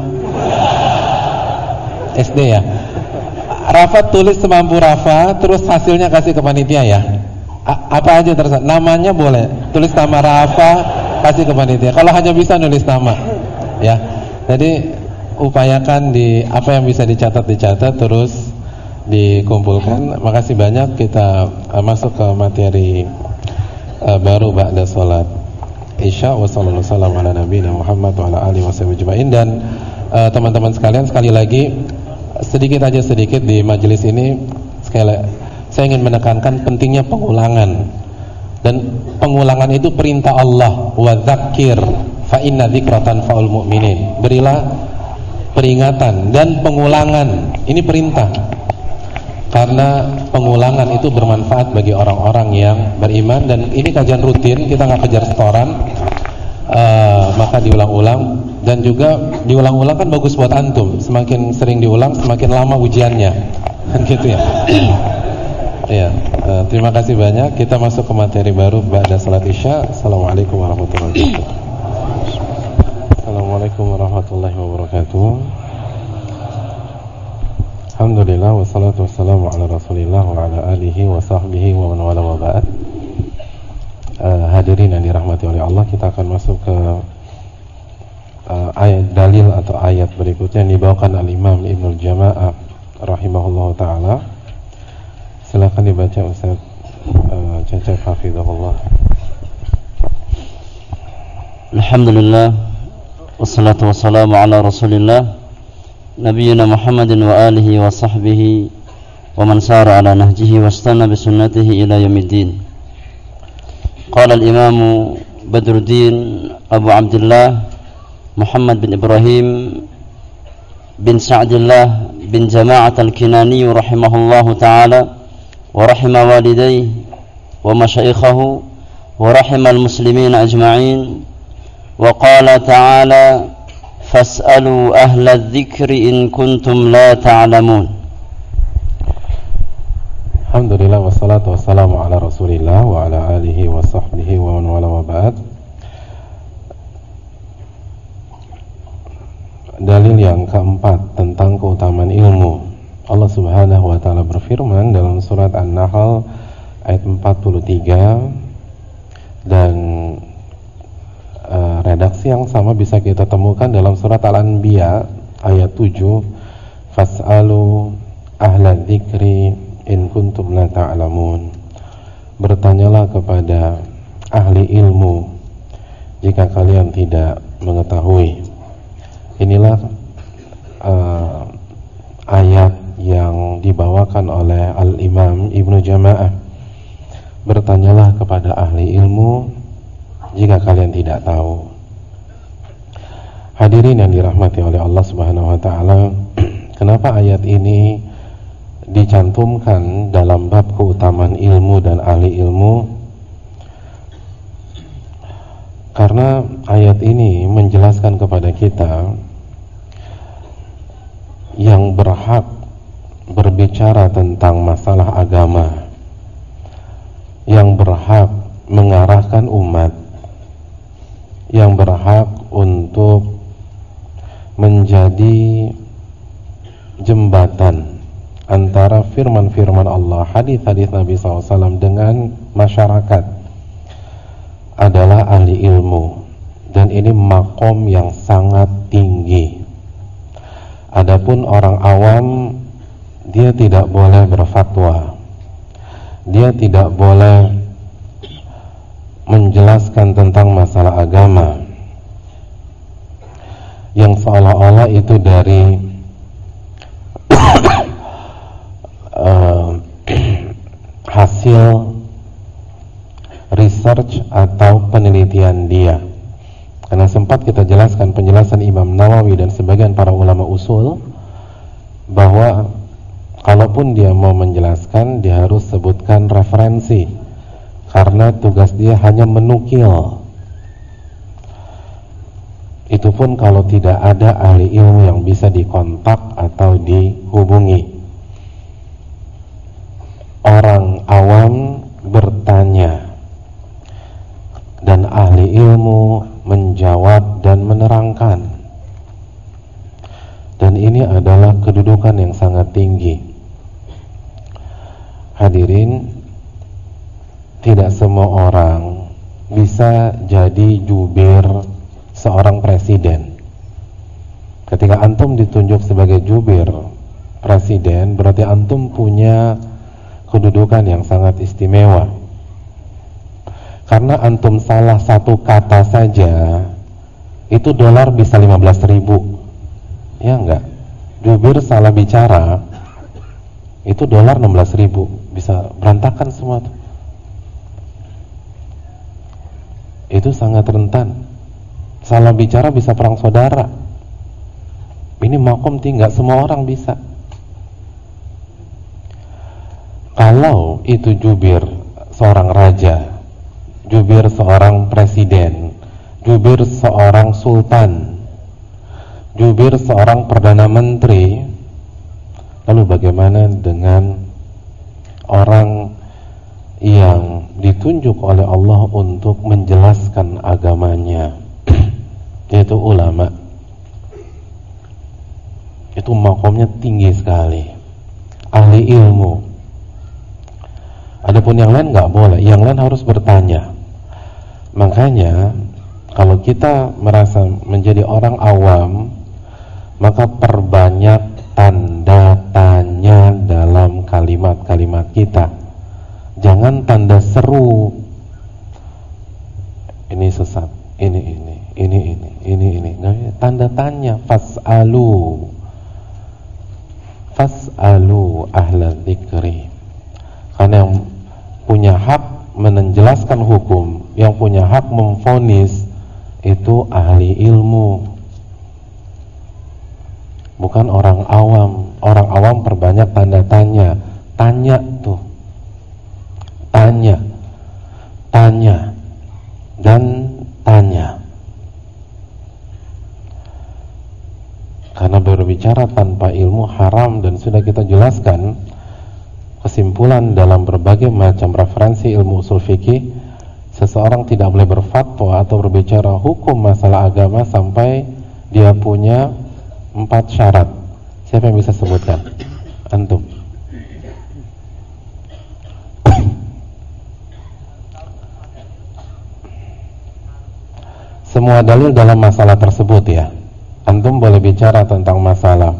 SD ya. Rafa tulis semampu Rafa, terus hasilnya kasih ke panitia ya. Apa aja terserah. Namanya boleh, tulis nama Rafa, kasih ke panitia. Kalau hanya bisa nulis nama ya. Jadi upayakan di apa yang bisa dicatat terus dikumpulkan. Makasih banyak. Kita masuk ke materi baru ba'da salat Isya. Wassalamualaikum warahmatullahi wabarakatuh. Dan teman-teman sekalian, sekali lagi sedikit di majelis ini, saya ingin menekankan pentingnya pengulangan. Dan pengulangan itu perintah Allah, wa dzakir fa inna dzikratan faul mu'minin. Berilah peringatan dan pengulangan, ini perintah. Karena pengulangan itu bermanfaat bagi orang-orang yang beriman. Dan ini kajian rutin, kita nggak kejar setoran, maka diulang-ulang. Dan juga diulang-ulang kan bagus buat antum. Semakin sering diulang, semakin lama ujiannya, kan gitu ya. Ya, terima kasih banyak. Kita masuk ke materi baru ba'da salat Isya. Assalamualaikum warahmatullahi wabarakatuh. Assalamualaikum warahmatullahi wabarakatuh. Alhamdulillah, wassalatu wassalamu ala rasulillah wa ala alihi wa sahbihi wa man wala wa ba'd. Hadirin yang dirahmati oleh Allah, kita akan masuk ke ayat dalil atau ayat berikutnya yang dibawakan al-Imam Ibnul Jama'ah rahimahullahu ta'ala. Silakan dibaca Ustaz Cecep hafizahullah. Alhamdulillah, wassalatu wassalamu ala rasulillah Nabiyyina Muhammadin wa alihi wa sahbihi wa man sara ala nahjihi wastana bisunnatihi ila yaumiddin. Qala al-Imam Badruddin Abu Abdullah Muhammad bin Ibrahim bin Sa'dillah bin Jama'at al-Kinani rahimahullahu ta'ala wa rahima walidayhi wa masyaikhahu wa rahima al-muslimina ajma'in. Wa qala ta'ala fas'alu ahla dzikri in kuntum la ta'lamun. Alhamdulillah, wassalatu wassalamu ala rasulillah wa ala alihi wa sahbihi wa man wala wa ba'd. Dalil yang keempat tentang keutamaan ilmu. Allah Subhanahu wa taala berfirman dalam surat An-Nahl ayat 43, dan redaksi yang sama bisa kita temukan dalam surat Al-Anbiya ayat 7, fas'alu ahla dzikri in kuntum la ta'lamun. Bertanyalah kepada ahli ilmu jika kalian tidak mengetahui. Inilah ayat yang dibawakan oleh Al-Imam Ibnu Jama'ah. Bertanyalah kepada ahli ilmu jika kalian tidak tahu. Hadirin yang dirahmati oleh Allah Subhanahu wa taala, kenapa ayat ini dicantumkan dalam bab keutamaan ilmu dan ahli ilmu? Karena ayat ini menjelaskan kepada kita yang berhak berbicara tentang masalah agama, yang berhak mengarahkan umat, yang berhak untuk menjadi jembatan antara firman-firman Allah, hadis-hadis Nabi SAW dengan masyarakat, adalah ahli ilmu. Dan ini makom yang sangat tinggi. Adapun orang awam, dia tidak boleh berfatwa, dia tidak boleh menjelaskan tentang masalah agama yang seolah-olah itu dari hasil research atau penelitian dia. Karena sempat kita jelaskan penjelasan Imam Nawawi dan sebagian para ulama usul bahwa kalaupun dia mau menjelaskan, dia harus sebutkan referensi, karena tugas dia hanya menukil. Itu pun kalau tidak ada ahli ilmu yang bisa dikontak atau dihubungi. Orang awam bertanya dan ahli ilmu menjawab dan menerangkan. Dan ini adalah kedudukan yang sangat tinggi. Hadirin, tidak semua orang bisa jadi jubir seorang presiden. Ketika antum ditunjuk sebagai jubir presiden, berarti antum punya kedudukan yang sangat istimewa. Karena antum salah satu kata saja, itu dolar bisa 15.000. Ya enggak? Jubir salah bicara, itu dolar 16.000. Bisa berantakan semua tuh. Itu sangat rentan. Salah bicara bisa perang saudara. Ini makom tinggi, enggak semua orang bisa. Kalau itu jubir seorang raja, jubir seorang presiden, jubir seorang sultan, jubir seorang perdana menteri, lalu bagaimana dengan orang yang ditunjuk oleh Allah untuk menjelaskan agamanya, yaitu ulama? Itu makomnya tinggi sekali, ahli ilmu. Adapun yang lain nggak boleh, yang lain harus bertanya. Makanya kalau kita merasa menjadi orang awam, maka perbanyak tanda tanya dalam kalimat-kalimat kita. Jangan tanda seru. Ini sesat, ini. Nah, tanda tanya, fas'alu ahla dzikri. Karena yang punya hak menjelaskan hukum, yang punya hak memvonis, itu ahli ilmu, bukan orang awam. Orang awam perbanyak tanda tanya. Tanya tuh, tanya dan tanya. Karena berbicara tanpa ilmu haram, dan sudah kita jelaskan kesimpulan dalam berbagai macam referensi ilmu usul fikih. Seseorang tidak boleh berfatwa atau berbicara hukum masalah agama sampai dia punya 4 syarat. Siapa yang bisa sebutkan? Antum. Semua dalil dalam masalah tersebut ya. Antum boleh bicara tentang masalah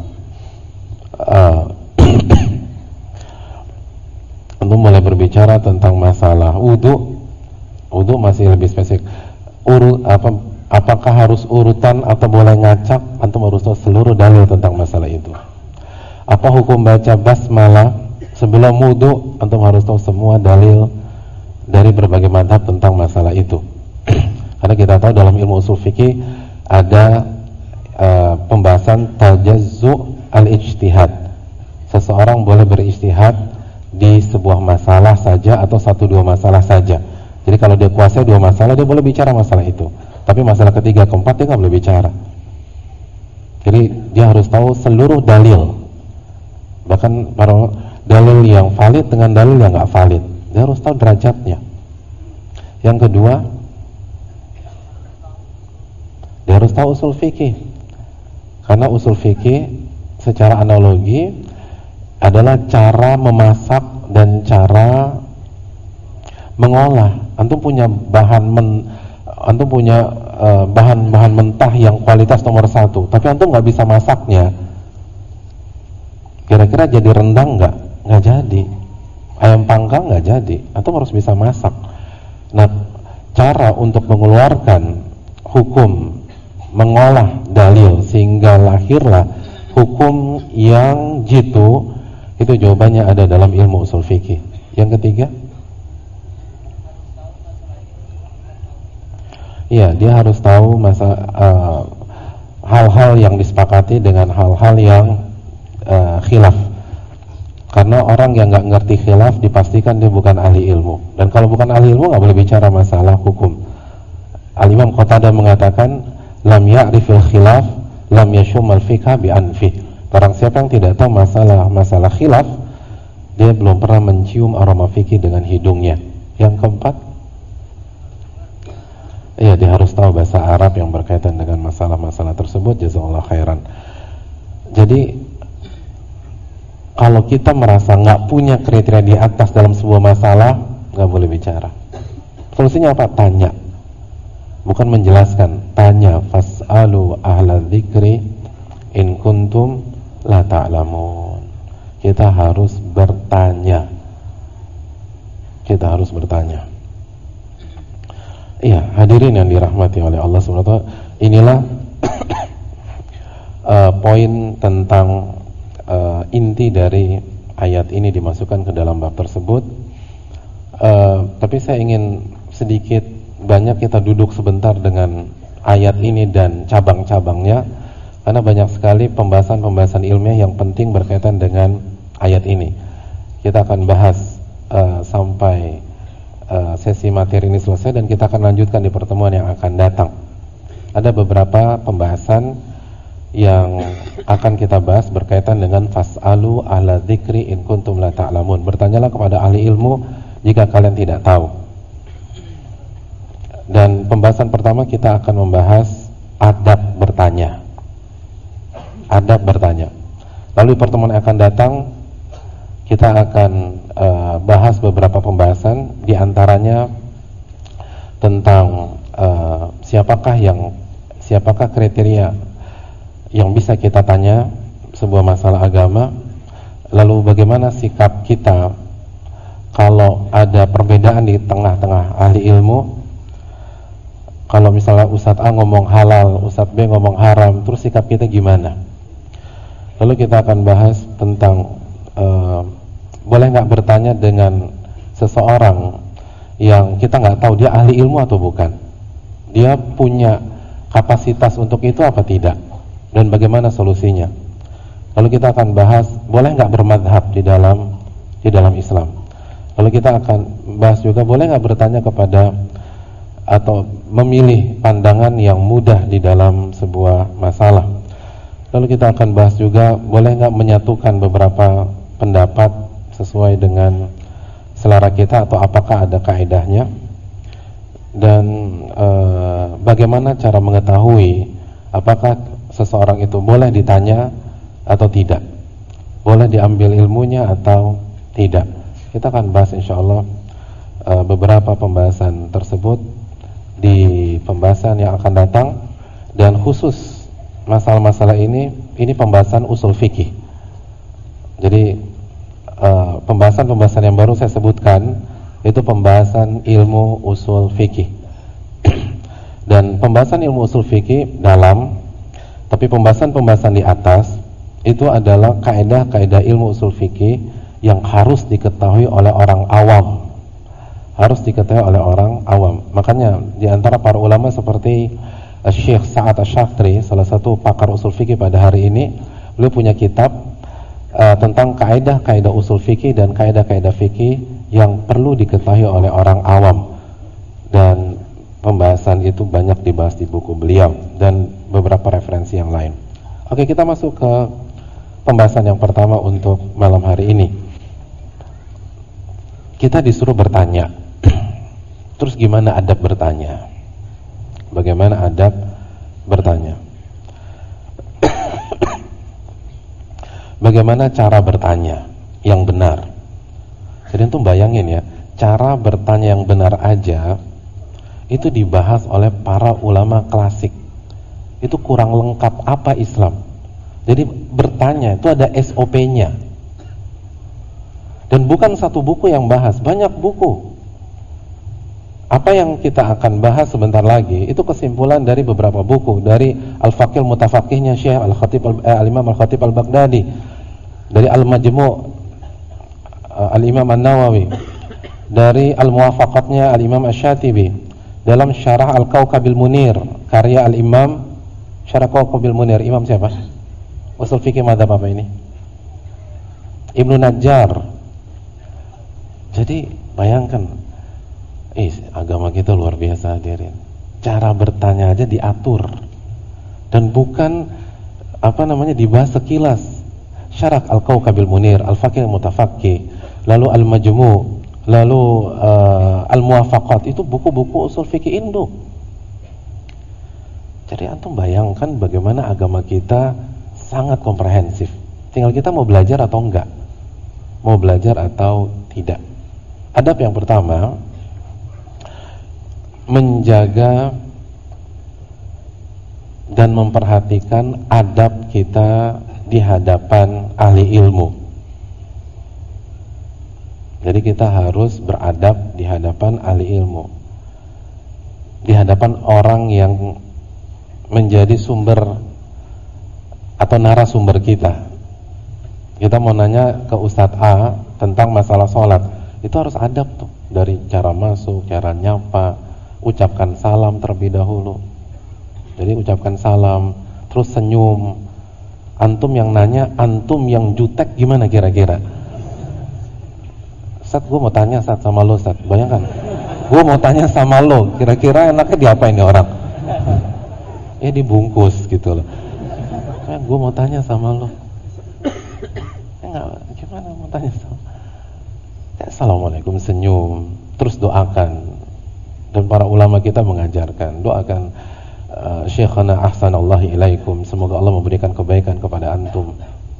antum boleh berbicara tentang masalah wudu masih lebih spesifik. apakah harus urutan atau boleh ngacak? Antum harus tahu seluruh dalil tentang masalah itu. Apa hukum baca basmalah sebelum wudu? Antum harus tahu semua dalil dari berbagai mazhab tentang masalah itu. Karena kita tahu dalam ilmu usul fikih ada pembahasan tajazzu al-ijtihad. Seseorang boleh berijtihad di sebuah masalah saja atau 1-2 masalah saja. Jadi kalau dia kuasai 2 masalah, dia boleh bicara masalah itu. Tapi masalah ketiga, keempat, dia nggak boleh bicara. Jadi dia harus tahu seluruh dalil. Bahkan para dalil yang valid dengan dalil yang nggak valid. Dia harus tahu derajatnya. Yang kedua, dia harus tahu usul fikih. Karena usul fikih secara analogi adalah cara memasak dan cara mengolah. Antum punya bahan bahan mentah yang kualitas nomor 1, tapi antum nggak bisa masaknya. Kira-kira jadi rendang nggak? Nggak jadi. Ayam panggang nggak jadi. Antum harus bisa masak. Nah, cara untuk mengeluarkan hukum mengolah dalil sehingga lahirlah hukum yang jitu, itu jawabannya ada dalam ilmu usul fikih. Yang ketiga, iya, dia harus tahu hal-hal yang disepakati dengan hal-hal yang khilaf. Karena orang yang nggak ngerti khilaf dipastikan dia bukan ahli ilmu. Dan kalau bukan ahli ilmu nggak boleh bicara masalah hukum. Al-Imam Qatadah mengatakan, lam ya'rifil khilaf, lam yashummal fiqha bi anfih. Barang siapa yang tidak tahu masalah khilaf, dia belum pernah mencium aroma fikih dengan hidungnya. Yang keempat, iya, dia harus tahu bahasa Arab yang berkaitan dengan masalah-masalah tersebut. Jazakallahu khairan. Jadi kalau kita merasa nggak punya kriteria di atas dalam sebuah masalah, nggak boleh bicara. Solusinya apa? Tanya, bukan menjelaskan. Tanya, fas'alu ahla dzikri in kuntum la ta'lamun. Kita harus bertanya. Kita harus bertanya. Iya, hadirin yang dirahmati oleh Allah SWT, inilah poin tentang inti dari ayat ini dimasukkan ke dalam bab tersebut. Tapi saya ingin sedikit banyak kita duduk sebentar dengan ayat ini dan cabang-cabangnya, karena banyak sekali pembahasan-pembahasan ilmiah yang penting berkaitan dengan ayat ini. Kita akan bahas sampai sesi materi ini selesai, dan kita akan lanjutkan di pertemuan yang akan datang. Ada beberapa pembahasan yang akan kita bahas berkaitan dengan fas'alu ahla dzikri in kuntum la ta'lamun. Bertanyalah kepada ahli ilmu jika kalian tidak tahu. Dan pembahasan pertama kita akan membahas adab bertanya. Adab bertanya. Lalu di pertemuan yang akan datang kita akan bahas beberapa pembahasan, di antaranya tentang siapakah kriteria yang bisa kita tanya sebuah masalah agama. Lalu bagaimana sikap kita kalau ada perbedaan di tengah-tengah ahli ilmu. Kalau misalnya Ustadz A ngomong halal, Ustadz B ngomong haram, terus sikap kita gimana? Lalu kita akan bahas tentang boleh nggak bertanya dengan seseorang yang kita nggak tahu dia ahli ilmu atau bukan, dia punya kapasitas untuk itu apa tidak, dan bagaimana solusinya. Lalu kita akan bahas boleh nggak bermadhab di dalam Islam. Lalu kita akan bahas juga boleh nggak bertanya kepada atau memilih pandangan yang mudah di dalam sebuah masalah. Lalu kita akan bahas juga boleh nggak menyatukan beberapa pendapat sesuai dengan selera kita, atau apakah ada kaidahnya, dan bagaimana cara mengetahui apakah seseorang itu boleh ditanya atau tidak, boleh diambil ilmunya atau tidak. Kita akan bahas insyaallah beberapa pembahasan tersebut di pembahasan yang akan datang. Dan khusus masalah-masalah ini pembahasan usul fikih. Jadi pembahasan-pembahasan yang baru saya sebutkan itu pembahasan ilmu usul fikih. Dan pembahasan ilmu usul fikih dalam, tapi pembahasan di atas itu adalah kaidah-kaidah ilmu usul fikih yang harus diketahui oleh orang awam. Harus diketahui oleh orang awam. Makanya di antara para ulama seperti Syekh Sa'ad Asy-Syafri, salah satu pakar usul fikih pada hari ini, beliau punya kitab tentang kaidah-kaidah usul fikih dan kaidah-kaidah fikih yang perlu diketahui oleh orang awam. Dan pembahasan itu banyak dibahas di buku beliau dan beberapa referensi yang lain. Oke, kita masuk ke pembahasan yang pertama untuk malam hari ini. Kita disuruh bertanya. Terus gimana adab bertanya? Bagaimana adab bertanya? Bagaimana cara bertanya yang benar? Jadi itu bayangin ya, cara bertanya yang benar aja itu dibahas oleh para ulama klasik. Itu kurang lengkap apa Islam. Jadi bertanya itu ada SOP-nya. Dan bukan satu buku yang bahas, banyak buku. Apa yang kita akan bahas sebentar lagi itu kesimpulan dari beberapa buku, dari Al-Faqih Mutafaqihnya Syekh Al-Imam Al-Khatib Al-Baghdadi, dari Al-Majmu' Al-Imam An-Nawawi, dari Al-Muwafaqatnya Al-Imam Asy-Syatibi, dalam Syarah Al-Kawkabil Munir karya Al-Imam Syarah Kawkabil Munir. Imam siapa? Usul fikih madzhab apa ini? Ibnu Najjar. Jadi bayangkan, agama kita luar biasa hadirin. Cara bertanya aja diatur dan bukan dibahas sekilas. Syarah Al-Kawkabil Munir, Al-Faqih Mutafaqih, lalu Al-Majmu', lalu Al-Muwafaqat, itu buku-buku usul fikih induk. Jadi antum bayangkan bagaimana agama kita sangat komprehensif. Tinggal kita mau belajar atau enggak, mau belajar atau tidak. Adab yang pertama, menjaga dan memperhatikan adab kita di hadapan ahli ilmu. Jadi kita harus beradab di hadapan ahli ilmu, di hadapan orang yang menjadi sumber atau narasumber kita. Kita mau nanya ke Ustadz A tentang masalah sholat, itu harus adab tuh, dari cara masuk, cara nyapa, ucapkan salam terlebih dahulu. Jadi ucapkan salam, terus senyum. Antum yang nanya, antum yang jutek gimana kira-kira? Ustadz, gue mau tanya Ustadz sama lo, Ustadz. Bayangkan, gue mau tanya sama lo, kira-kira enaknya diapain nih orang? Dibungkus gitu loh. Gue mau tanya sama lo. Gimana mau tanya sama? Assalamualaikum, senyum, terus doakan. Dan para ulama kita mengajarkan, doakan Syekhana ahsanallahi ilaikum, semoga Allah memberikan kebaikan kepada antum.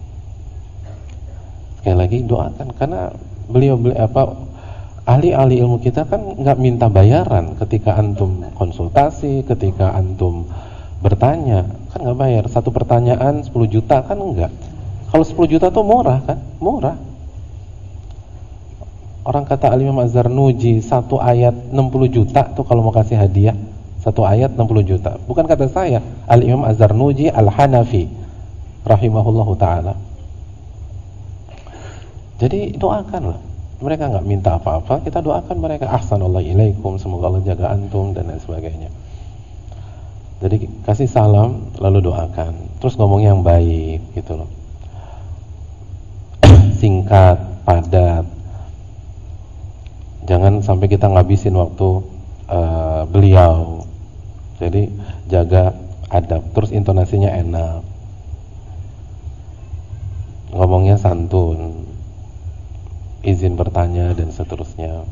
Sekali lagi doakan, karena beliau ahli-ahli ilmu kita kan nggak minta bayaran ketika antum konsultasi, ketika antum bertanya, kan nggak bayar. Satu pertanyaan 10 juta kan enggak. Kalau 10 juta tuh murah kan? Murah. Orang kata Al-Imam Az-Zarnuji, satu ayat 60 juta tuh kalau mau kasih hadiah. Satu ayat 60 juta. Bukan kata saya, Al-Imam Az-Zarnuji Al-Hanafi rahimahullahu ta'ala. Jadi doakanlah. Mereka nggak minta apa-apa, kita doakan mereka. Ahsanallahu ilaikum, semoga Allah jaga antum dan lain sebagainya. Jadi kasih salam lalu doakan. Terus ngomong yang baik gitu loh. Singkat, padat. Jangan sampai kita ngabisin waktu beliau. Jadi jaga adab. Terus intonasinya enak, ngomongnya santun, izin bertanya dan seterusnya.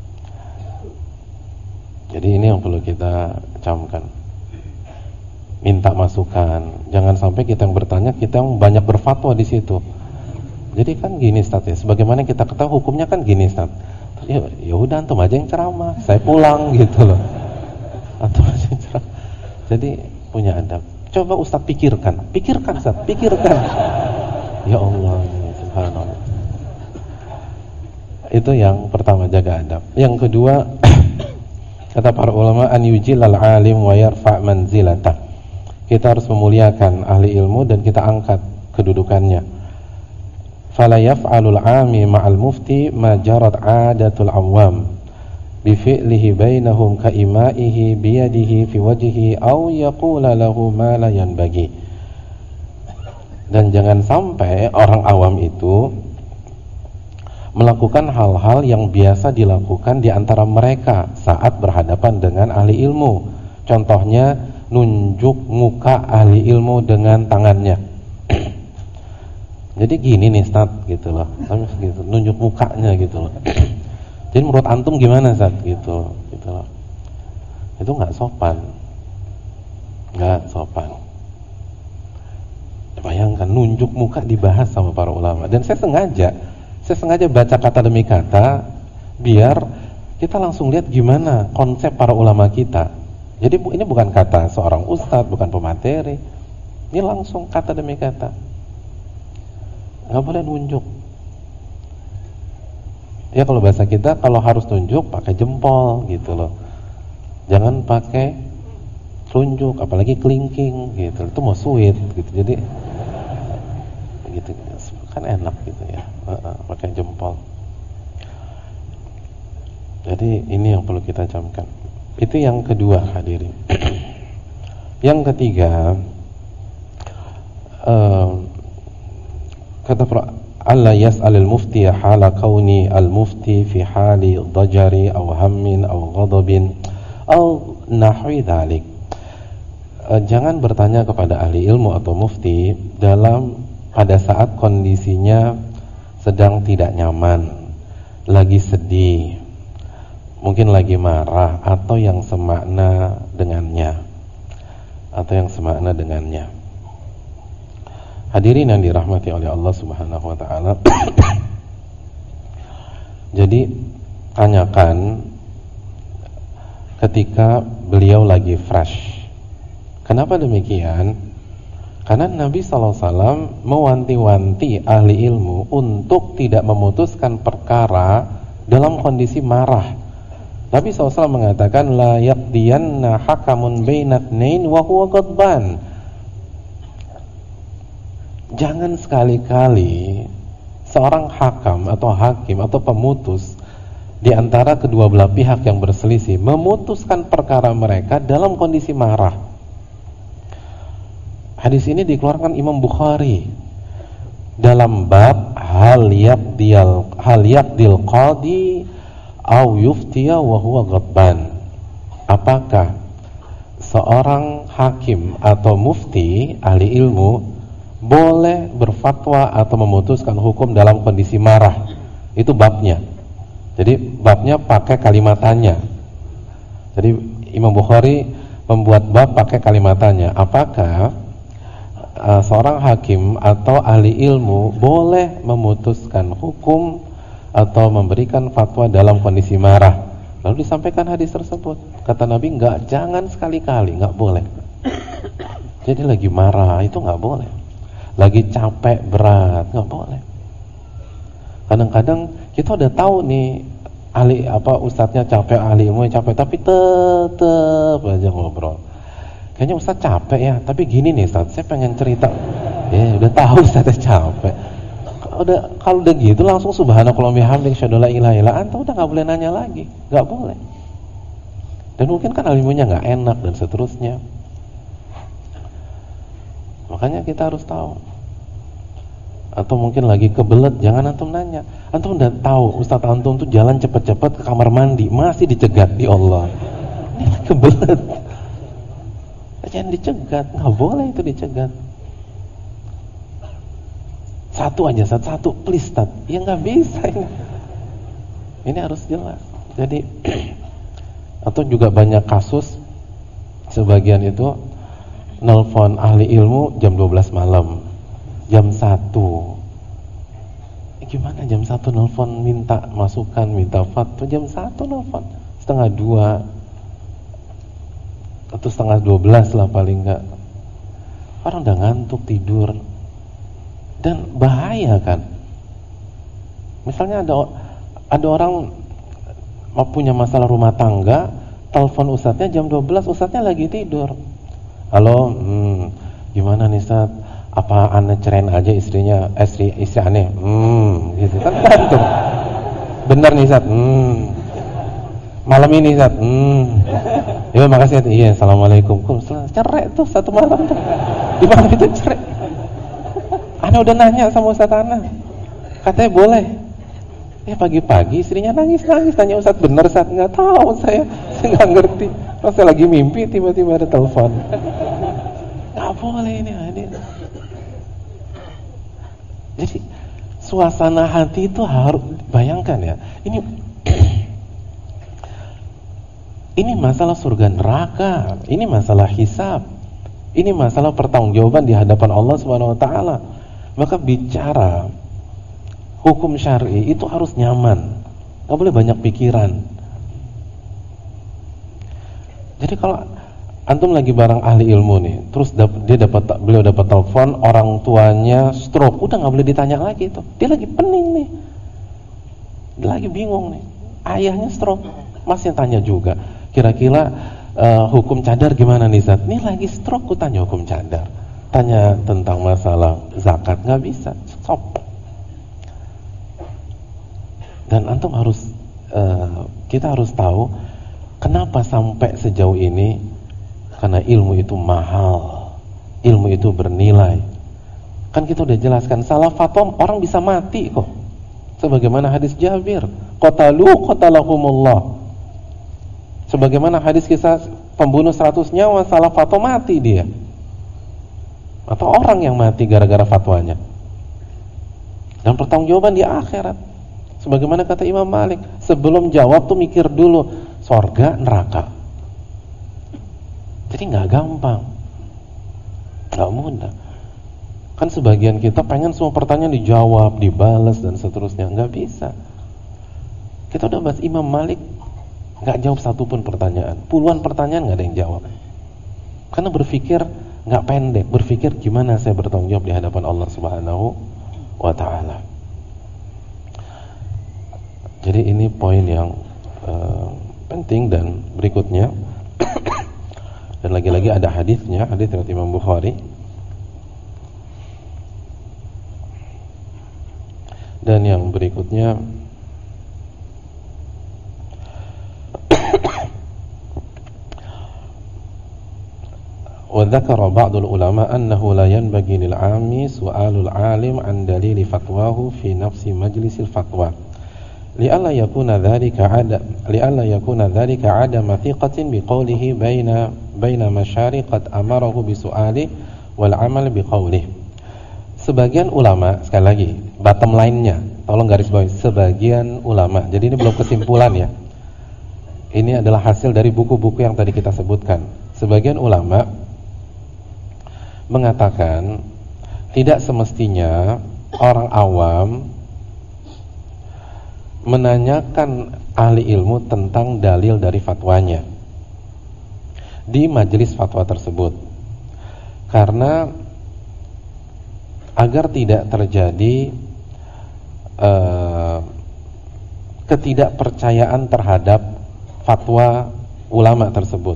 Jadi ini yang perlu kita camkan. Minta masukan. Jangan sampai kita yang bertanya, kita yang banyak berfatwa di situ. Jadi kan gini Ustaz ya, sebagaimana kita ketahui hukumnya kan gini Ustaz. Ya udah antum aja yang ceramah, saya pulang gitu loh. Antum aja yang ceramah. Jadi punya adab. Coba Ustaz pikirkan Ustaz, pikirkan. Ya Allah, subhanallah. Itu yang pertama, jaga adab. Yang kedua, Kata para ulama, an yujilal alim wa yarfa' manzilatah. Kita harus memuliakan ahli ilmu dan kita angkat kedudukannya. Fala yaf'alul 'ami ma'al mufti ma jarat 'adatul 'awam bi fi'lihi bainahum ka ima'ihi bi yadihi fi wajhihi aw yaqula lahu ma la yanbaghi. Dan jangan sampai orang awam itu melakukan hal-hal yang biasa dilakukan di antara mereka saat berhadapan dengan ahli ilmu. Contohnya, nunjuk muka ahli ilmu dengan tangannya. Jadi gini nih, Ustaz, gitu loh. Gitu, nunjuk mukanya gitu loh. Jadi menurut antum gimana, Ustaz? Gitu loh. Itu enggak sopan. Enggak sopan. Bayangkan nunjuk muka dibahas sama para ulama. Dan saya sengaja baca kata demi kata biar kita langsung lihat gimana konsep para ulama kita. Jadi ini bukan kata seorang ustadz, bukan pemateri. Ini langsung kata demi kata. Nggak boleh nunjuk. Ya kalau bahasa kita kalau harus nunjuk pakai jempol gitu loh. Jangan pakai telunjuk, apalagi kelingking gitu. Itu mau sweet gitu. Jadi gitu kan enak gitu ya. Pakai jempol. Jadi ini yang perlu kita camkan. Itu yang kedua, hadirin. Yang ketiga, kata Allah yas'alul mufti hala kauni al-mufti fi hali dajari aw hammin aw ghadabin aw nahwi dhalik. Jangan bertanya kepada ahli ilmu atau mufti pada saat kondisinya sedang tidak nyaman, lagi sedih, mungkin lagi marah atau yang semakna dengannya. Hadirin yang dirahmati oleh Allah Subhanahu wa taala. Jadi tanyakan ketika beliau lagi fresh. Kenapa demikian? Karena Nabi SAW mewanti-wanti ahli ilmu untuk tidak memutuskan perkara dalam kondisi marah. Nabi SAW mengatakan la yaqdiyanna hakamun bainatnain wa huwa ghadban. Jangan sekali-kali seorang hakam atau hakim atau pemutus di antara kedua belah pihak yang berselisih memutuskan perkara mereka dalam kondisi marah. Hadis ini dikeluarkan Imam Bukhari dalam bab hal yaqdil qadi au yuftiya wa huwa ghadban. Apakah seorang hakim atau mufti ahli ilmu boleh berfatwa atau memutuskan hukum dalam kondisi marah? Itu babnya. Jadi babnya pakai kalimatannya. Jadi Imam Bukhari membuat bab pakai kalimatannya. Apakah seorang hakim atau ahli ilmu boleh memutuskan hukum atau memberikan fatwa dalam kondisi marah? Lalu disampaikan hadis tersebut. Kata Nabi, jangan sekali-kali, nggak boleh. Jadi lagi marah itu nggak boleh. Lagi capek berat nggak boleh. Kadang-kadang kita udah tahu nih ustadznya capek, ahli ilmunya capek, tapi tetep aja ngobrol. Kayaknya Ustaz capek ya, tapi gini nih Ustaz, saya pengen cerita. Ya udah tahu Ustaz capek. Kalau udah gitu langsung subhanakallah bihamdik asyhadu an la ilaha illa anta, udah nggak boleh nanya lagi, nggak boleh. Dan mungkin kan ilmunya nggak enak dan seterusnya. Makanya kita harus tahu. Atau mungkin lagi kebelet, jangan antum nanya. Antum udah tahu Ustaz antum tuh jalan cepet-cepet ke kamar mandi, masih dicegat di Allah. Ini kebelet. Jangan dicegat, nggak boleh itu dicegat. Satu aja, satu, please Tad. Ya nggak bisa ini. Ini harus jelas. Jadi, atau juga banyak kasus, sebagian itu nelpon ahli ilmu jam 12 malam, jam 1. Gimana jam 1 nelpon minta masukan, minta fatwa, jam 1 nelpon, setengah 2 atau setengah 12 lah paling enggak. Orang udah ngantuk tidur. Dan bahaya kan. Misalnya ada orang punya masalah rumah tangga, telepon ustadznya jam 12, ustadznya lagi tidur. Halo, gimana nih Ustadz? Apa ane cerain aja istrinya, istri ane? Gitu kan gantung. Bener nih Ustadz? Malam ini Ustadz? Ya makasih. Iya, assalamualaikum. Cerai tuh satu malam tuh. Di mana itu cerai? Ane udah nanya sama Ustadz Ana, katanya boleh. Pagi-pagi istrinya nangis, tanya Ustadz bener Ustadz? Nggak tahu saya nggak ngerti. Pas saya lagi mimpi tiba-tiba ada telepon. Nggak boleh ini. Jadi suasana hati itu harus bayangkan ya. Ini masalah surga neraka, ini masalah hisab, ini masalah pertanggungjawaban di hadapan Allah Subhanahu Wa Taala. Maka bicara hukum syar'i itu harus nyaman, nggak boleh banyak pikiran. Jadi kalau antum lagi bareng ahli ilmu nih, terus beliau dapat telepon orang tuanya stroke, udah nggak boleh ditanya lagi itu. Dia lagi pening nih, dia lagi bingung nih, ayahnya stroke, masih tanya juga. Kira-kira hukum cadar gimana nih Zat? Ini lagi stroke, ku tanya hukum cadar, tanya tentang masalah zakat nggak bisa, stop. Dan antum harus kita harus tahu kenapa sampai sejauh ini. Karena ilmu itu mahal, ilmu itu bernilai. Kan kita udah jelaskan, salah fatwa orang bisa mati kok. Sebagaimana hadis Jabir, qatalahumullah. Sebagaimana hadis kisah pembunuh 100 nyawa, salah fatwa mati dia. Atau orang yang mati gara-gara fatwanya. Dan pertanggungjawaban di akhirat. Sebagaimana kata Imam Malik, sebelum jawab tuh mikir dulu, surga, neraka. Jadi nggak gampang, nggak mudah. Kan sebagian kita pengen semua pertanyaan dijawab, dibalas dan seterusnya, nggak bisa. Kita udah bahas Imam Malik, nggak jawab satupun pertanyaan, puluhan pertanyaan nggak ada yang jawab. Karena berpikir nggak pendek, berpikir gimana saya bertanggung jawab di hadapan Allah Subhanahu Wa Taala. Jadi ini poin yang penting. Dan berikutnya. Dan lagi-lagi ada hadisnya, hadis riwayat Imam Bukhari. Dan yang berikutnya wa dzakara ba'dul ulama annahu la yanbaghi lil 'ami su'alul 'alim 'an dalili fatwahu fi nafsi majlisil fatwa. Li'alla yakuna dzalika 'adama thiqatin biqaulihi baina masyari qad amarahu bisu'ali wal 'amal biqaulih. Sebagian ulama, sekali lagi bottom line-nya, tolong garis bawahi, sebagian ulama. Jadi ini belum kesimpulan ya. Ini adalah hasil dari buku-buku yang tadi kita sebutkan. Sebagian ulama mengatakan tidak semestinya orang awam menanyakan ahli ilmu tentang dalil dari fatwanya di majelis fatwa tersebut, karena agar tidak terjadi ketidakpercayaan terhadap fatwa ulama tersebut.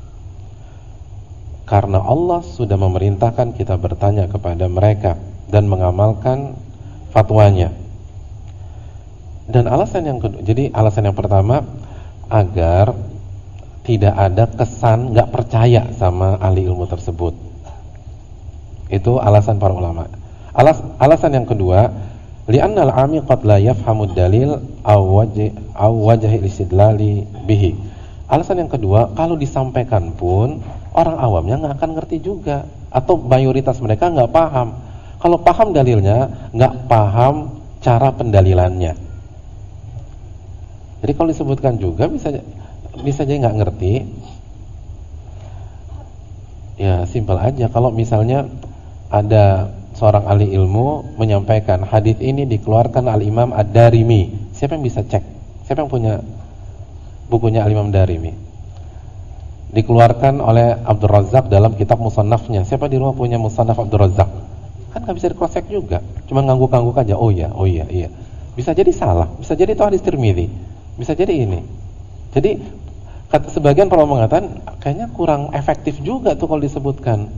Karena Allah sudah memerintahkan kita bertanya kepada mereka dan mengamalkan fatwanya. Dan alasan yang kedua, jadi alasan yang pertama agar tidak ada kesan nggak percaya sama ahli ilmu tersebut. Itu alasan para ulama. Alasan yang kedua, li'annal 'ami qad la yafhamud dalil aw wajhil istidlali bihi. Alasan yang kedua, kalau disampaikan pun orang awamnya nggak akan ngerti juga, atau mayoritas mereka nggak paham. Kalau paham dalilnya, nggak paham cara pendalilannya. Jadi kalau disebutkan juga bisa jadi nggak ngerti. Ya simpel aja. Kalau misalnya ada seorang ahli ilmu menyampaikan hadis ini dikeluarkan Al-Imam Ad-Darimi, siapa yang bisa cek? Siapa yang punya bukunya Al-Imam Darimi? Dikeluarkan oleh Abdul Razzaq dalam kitab Musannafnya. Siapa di rumah punya Musannaf Abdul Razzaq? Kan nggak bisa di-cross-check juga, cuma ngangguk-ngangguk aja. Oh iya. Bisa jadi salah, bisa jadi itu hadis Tirmidzi, bisa jadi ini. Jadi Sebagian para ulama mengatakan kayaknya kurang efektif juga tuh kalau disebutkan.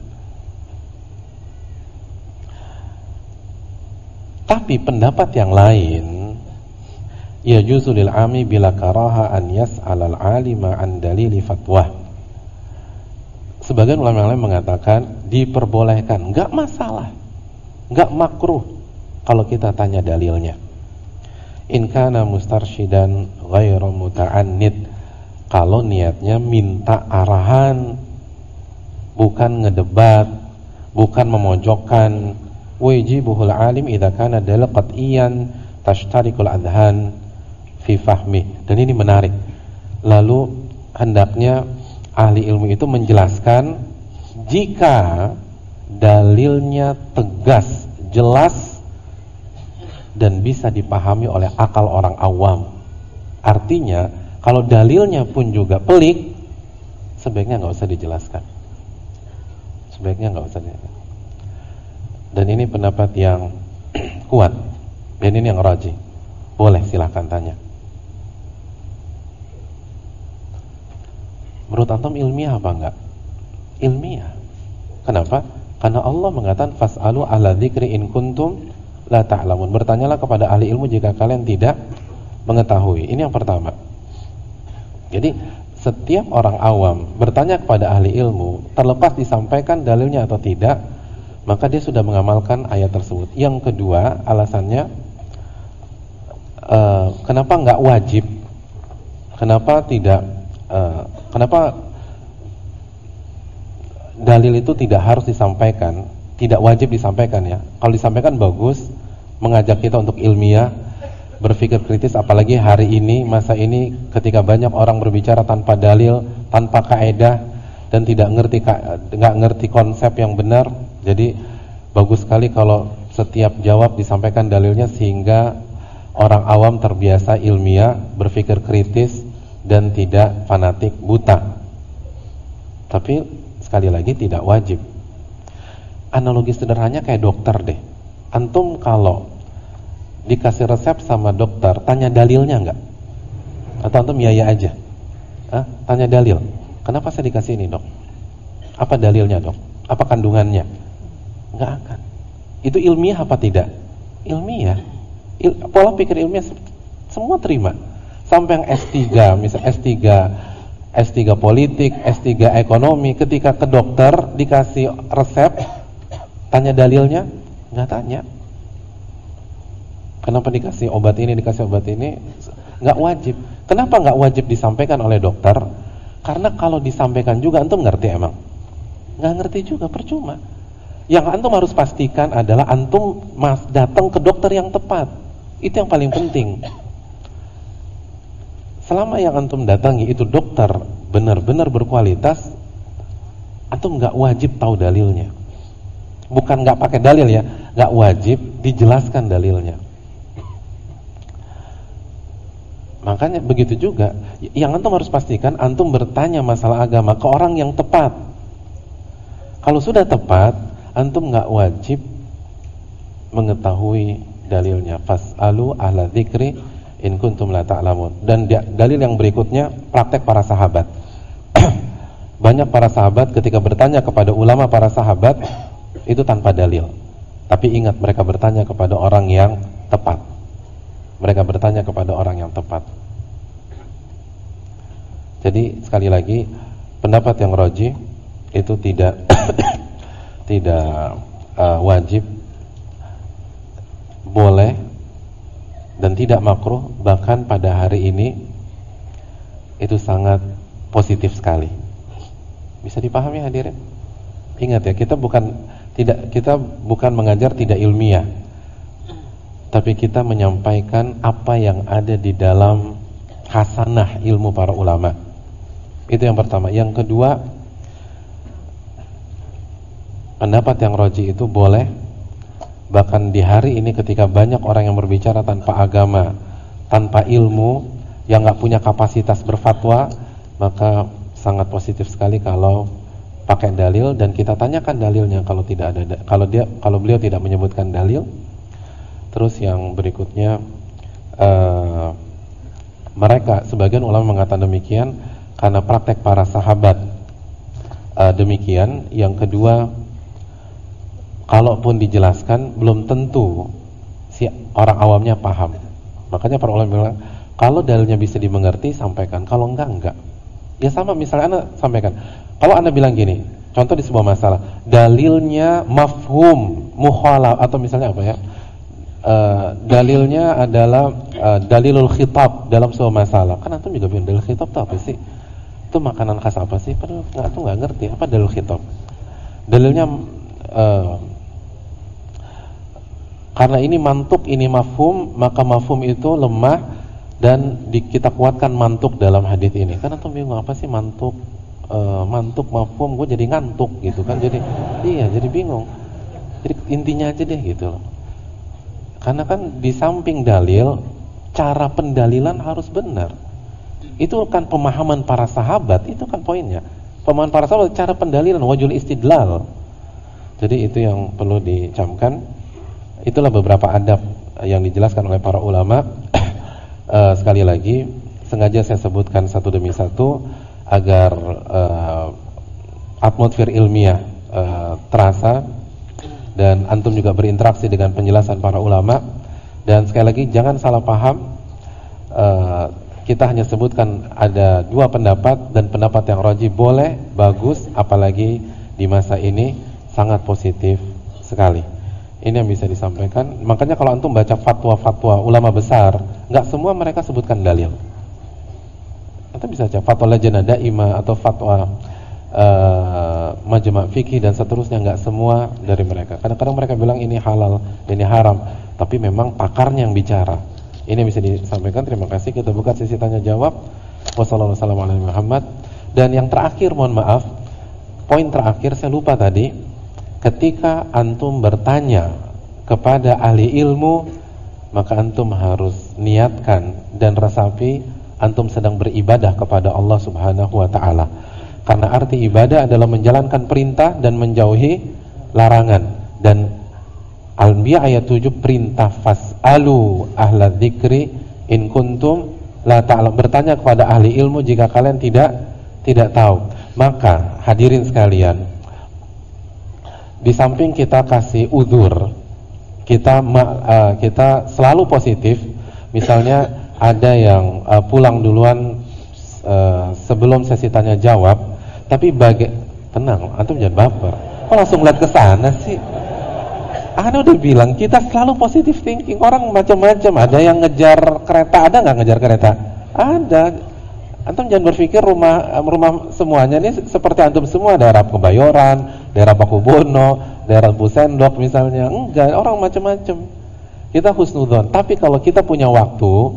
Tapi pendapat yang lain, ya juzulil ami bila karaha an yas'alal alima an dalili fatwa. Sebagian ulama yang lain mengatakan diperbolehkan, enggak masalah, enggak makruh kalau kita tanya dalilnya. In kana mustarsyidan ghairu muta'annid, kalau niatnya minta arahan, bukan ngedebat, bukan memojokkan. Wajibuhul alim idza kana dalil qat'iyan tashtarikul adhan fi fahmi. Dan ini menarik. Lalu hendaknya ahli ilmu itu menjelaskan jika dalilnya tegas, jelas, dan bisa dipahami oleh akal orang awam. Artinya kalau dalilnya pun juga pelik, sebaiknya nggak usah dijelaskan. Sebaiknya nggak usah dijelaskan. Dan ini pendapat yang kuat, dan ini yang rajih. Boleh, silahkan tanya. Menurut antum ilmiah apa enggak? Ilmiah. Kenapa? Karena Allah mengatakan fas'alu ahla dzikri in kuntum la ta'lamun. Bertanyalah kepada ahli ilmu jika kalian tidak mengetahui. Ini yang pertama. Jadi setiap orang awam bertanya kepada ahli ilmu, terlepas disampaikan dalilnya atau tidak, maka dia sudah mengamalkan ayat tersebut. Yang kedua, alasannya kenapa enggak wajib? Kenapa tidak? Kenapa dalil itu tidak harus disampaikan? Tidak wajib disampaikan ya. Kalau disampaikan bagus, mengajak kita untuk ilmiah, berpikir kritis. Apalagi hari ini, masa ini, ketika banyak orang berbicara tanpa dalil, tanpa kaidah, dan tidak ngerti konsep yang benar. Jadi bagus sekali kalau setiap jawab disampaikan dalilnya, sehingga orang awam terbiasa ilmiah, berpikir kritis, dan tidak fanatik buta. Tapi sekali lagi tidak wajib. Analogi sederhananya kayak dokter deh. Antum kalau dikasih resep sama dokter, tanya dalilnya enggak? Atau antum ya aja? Tanya dalil. Kenapa saya dikasih ini, dok? Apa dalilnya, dok? Apa kandungannya? Enggak akan. Itu ilmiah apa tidak? Ilmiah. Pola pikir ilmiah semua terima. Sampai yang S3, misalnya S3 politik, S3 ekonomi, ketika ke dokter dikasih resep, tanya dalilnya? Enggak tanya. Kenapa dikasih obat ini, dikasih obat ini? Enggak wajib. Kenapa enggak wajib disampaikan oleh dokter? Karena kalau disampaikan juga antum ngerti emang? Enggak ngerti juga, percuma. Yang antum harus pastikan adalah antum datang ke dokter yang tepat. Itu yang paling penting. Selama yang antum datangi itu dokter benar-benar berkualitas, antum nggak wajib tahu dalilnya. Bukan nggak pakai dalil ya, nggak wajib dijelaskan dalilnya. Makanya begitu juga, yang antum harus pastikan antum bertanya masalah agama ke orang yang tepat. Kalau sudah tepat, antum nggak wajib mengetahui dalilnya. Fas'alu ahla dzikri in kuntum la ta'lamun. Dan dalil yang berikutnya praktek para sahabat. Banyak para sahabat ketika bertanya kepada ulama para sahabat itu tanpa dalil. Tapi ingat, mereka bertanya kepada orang yang tepat. Mereka bertanya kepada orang yang tepat. Jadi sekali lagi, pendapat yang rajih itu tidak wajib, boleh, dan tidak makruh. Bahkan pada hari ini itu sangat positif sekali. Bisa dipahami hadirin? Ingat ya, kita bukan mengajar tidak ilmiah, tapi kita menyampaikan apa yang ada di dalam khasanah ilmu para ulama. Itu yang pertama. Yang kedua, pendapat yang rajih itu boleh. Bahkan di hari ini ketika banyak orang yang berbicara tanpa agama, tanpa ilmu, yang gak punya kapasitas berfatwa, maka sangat positif sekali kalau pakai dalil dan kita tanyakan dalilnya. Kalau tidak ada, kalau beliau tidak menyebutkan dalil. Terus yang berikutnya, mereka sebagian ulama mengatakan demikian karena praktek para sahabat demikian. Yang kedua, kalaupun dijelaskan belum tentu si orang awamnya paham. Makanya para ulama bilang, kalau dalilnya bisa dimengerti sampaikan, kalau enggak. Ya sama misalnya Anda sampaikan. Kalau Anda bilang gini, contoh di sebuah masalah, dalilnya mafhum mukhalaf, atau misalnya apa ya? Dalilnya adalah dalilul khitab dalam sebuah masalah. Kan antum juga bilang dalil khitab itu apa sih? Itu makanan khas apa sih? Padahal antum nggak ngerti apa dalil khitab. Dalilnya karena ini mantuk, ini mafhum, maka mafhum itu lemah dan kita kuatkan mantuk dalam hadis ini. Kan antum bingung apa sih mantuk? Mantuk mafhum, gue jadi ngantuk gitu kan. Jadi iya, jadi bingung. Jadi intinya aja deh gitu loh. Karena kan di samping dalil, cara pendalilan harus benar. Itu kan pemahaman para sahabat, itu kan poinnya. Pemahaman para sahabat, cara pendalilan, wajhul istidlal. Jadi itu yang perlu dicamkan. Itulah beberapa adab yang dijelaskan oleh para ulama. Sekali lagi, sengaja saya sebutkan satu demi satu agar atmosfer ilmiah terasa, dan antum juga berinteraksi dengan penjelasan para ulama. Dan sekali lagi jangan salah paham, kita hanya sebutkan ada dua pendapat, dan pendapat yang rajih boleh, bagus, apalagi di masa ini sangat positif sekali. Ini yang bisa disampaikan. Makanya kalau antum baca fatwa-fatwa ulama besar, nggak semua mereka sebutkan dalil. Antum bisa baca fatwa Lajnah Daimah atau fatwa Majma' Fikih dan seterusnya, nggak semua dari mereka. Kadang-kadang mereka bilang ini halal, ini haram, tapi memang pakarnya yang bicara. Ini bisa disampaikan. Terima kasih. Kita buka sesi tanya jawab. Wassalamualaikum warahmatullahi wabarakatuh. Dan yang terakhir, mohon maaf, poin terakhir saya lupa tadi. Ketika antum bertanya kepada ahli ilmu, maka antum harus niatkan dan resapi antum sedang beribadah kepada Allah Subhanahu wa ta'ala. Karena arti ibadah adalah menjalankan perintah dan menjauhi larangan. Dan Al-Anbiya ayat 7 perintah, fas'alu ahla dzikri in kuntum la ta'lam, bertanya kepada ahli ilmu jika kalian tidak tahu. Maka hadirin sekalian, di samping kita kasih udzur, kita selalu positif. Misalnya ada yang pulang duluan sebelum sesi tanya jawab, tapi tenang, antum jangan baper. Kok langsung lihat ke sana sih? Anda udah bilang kita selalu positive thinking. Orang macam-macam, ada yang ngejar kereta, ada nggak ngejar kereta? Ada. Antum jangan berpikir rumah semuanya ini seperti antum semua, daerah Kebayoran, daerah Pakubono, daerah Busendok misalnya. Enggak, orang macam-macam. Kita husnudzon. Tapi kalau kita punya waktu,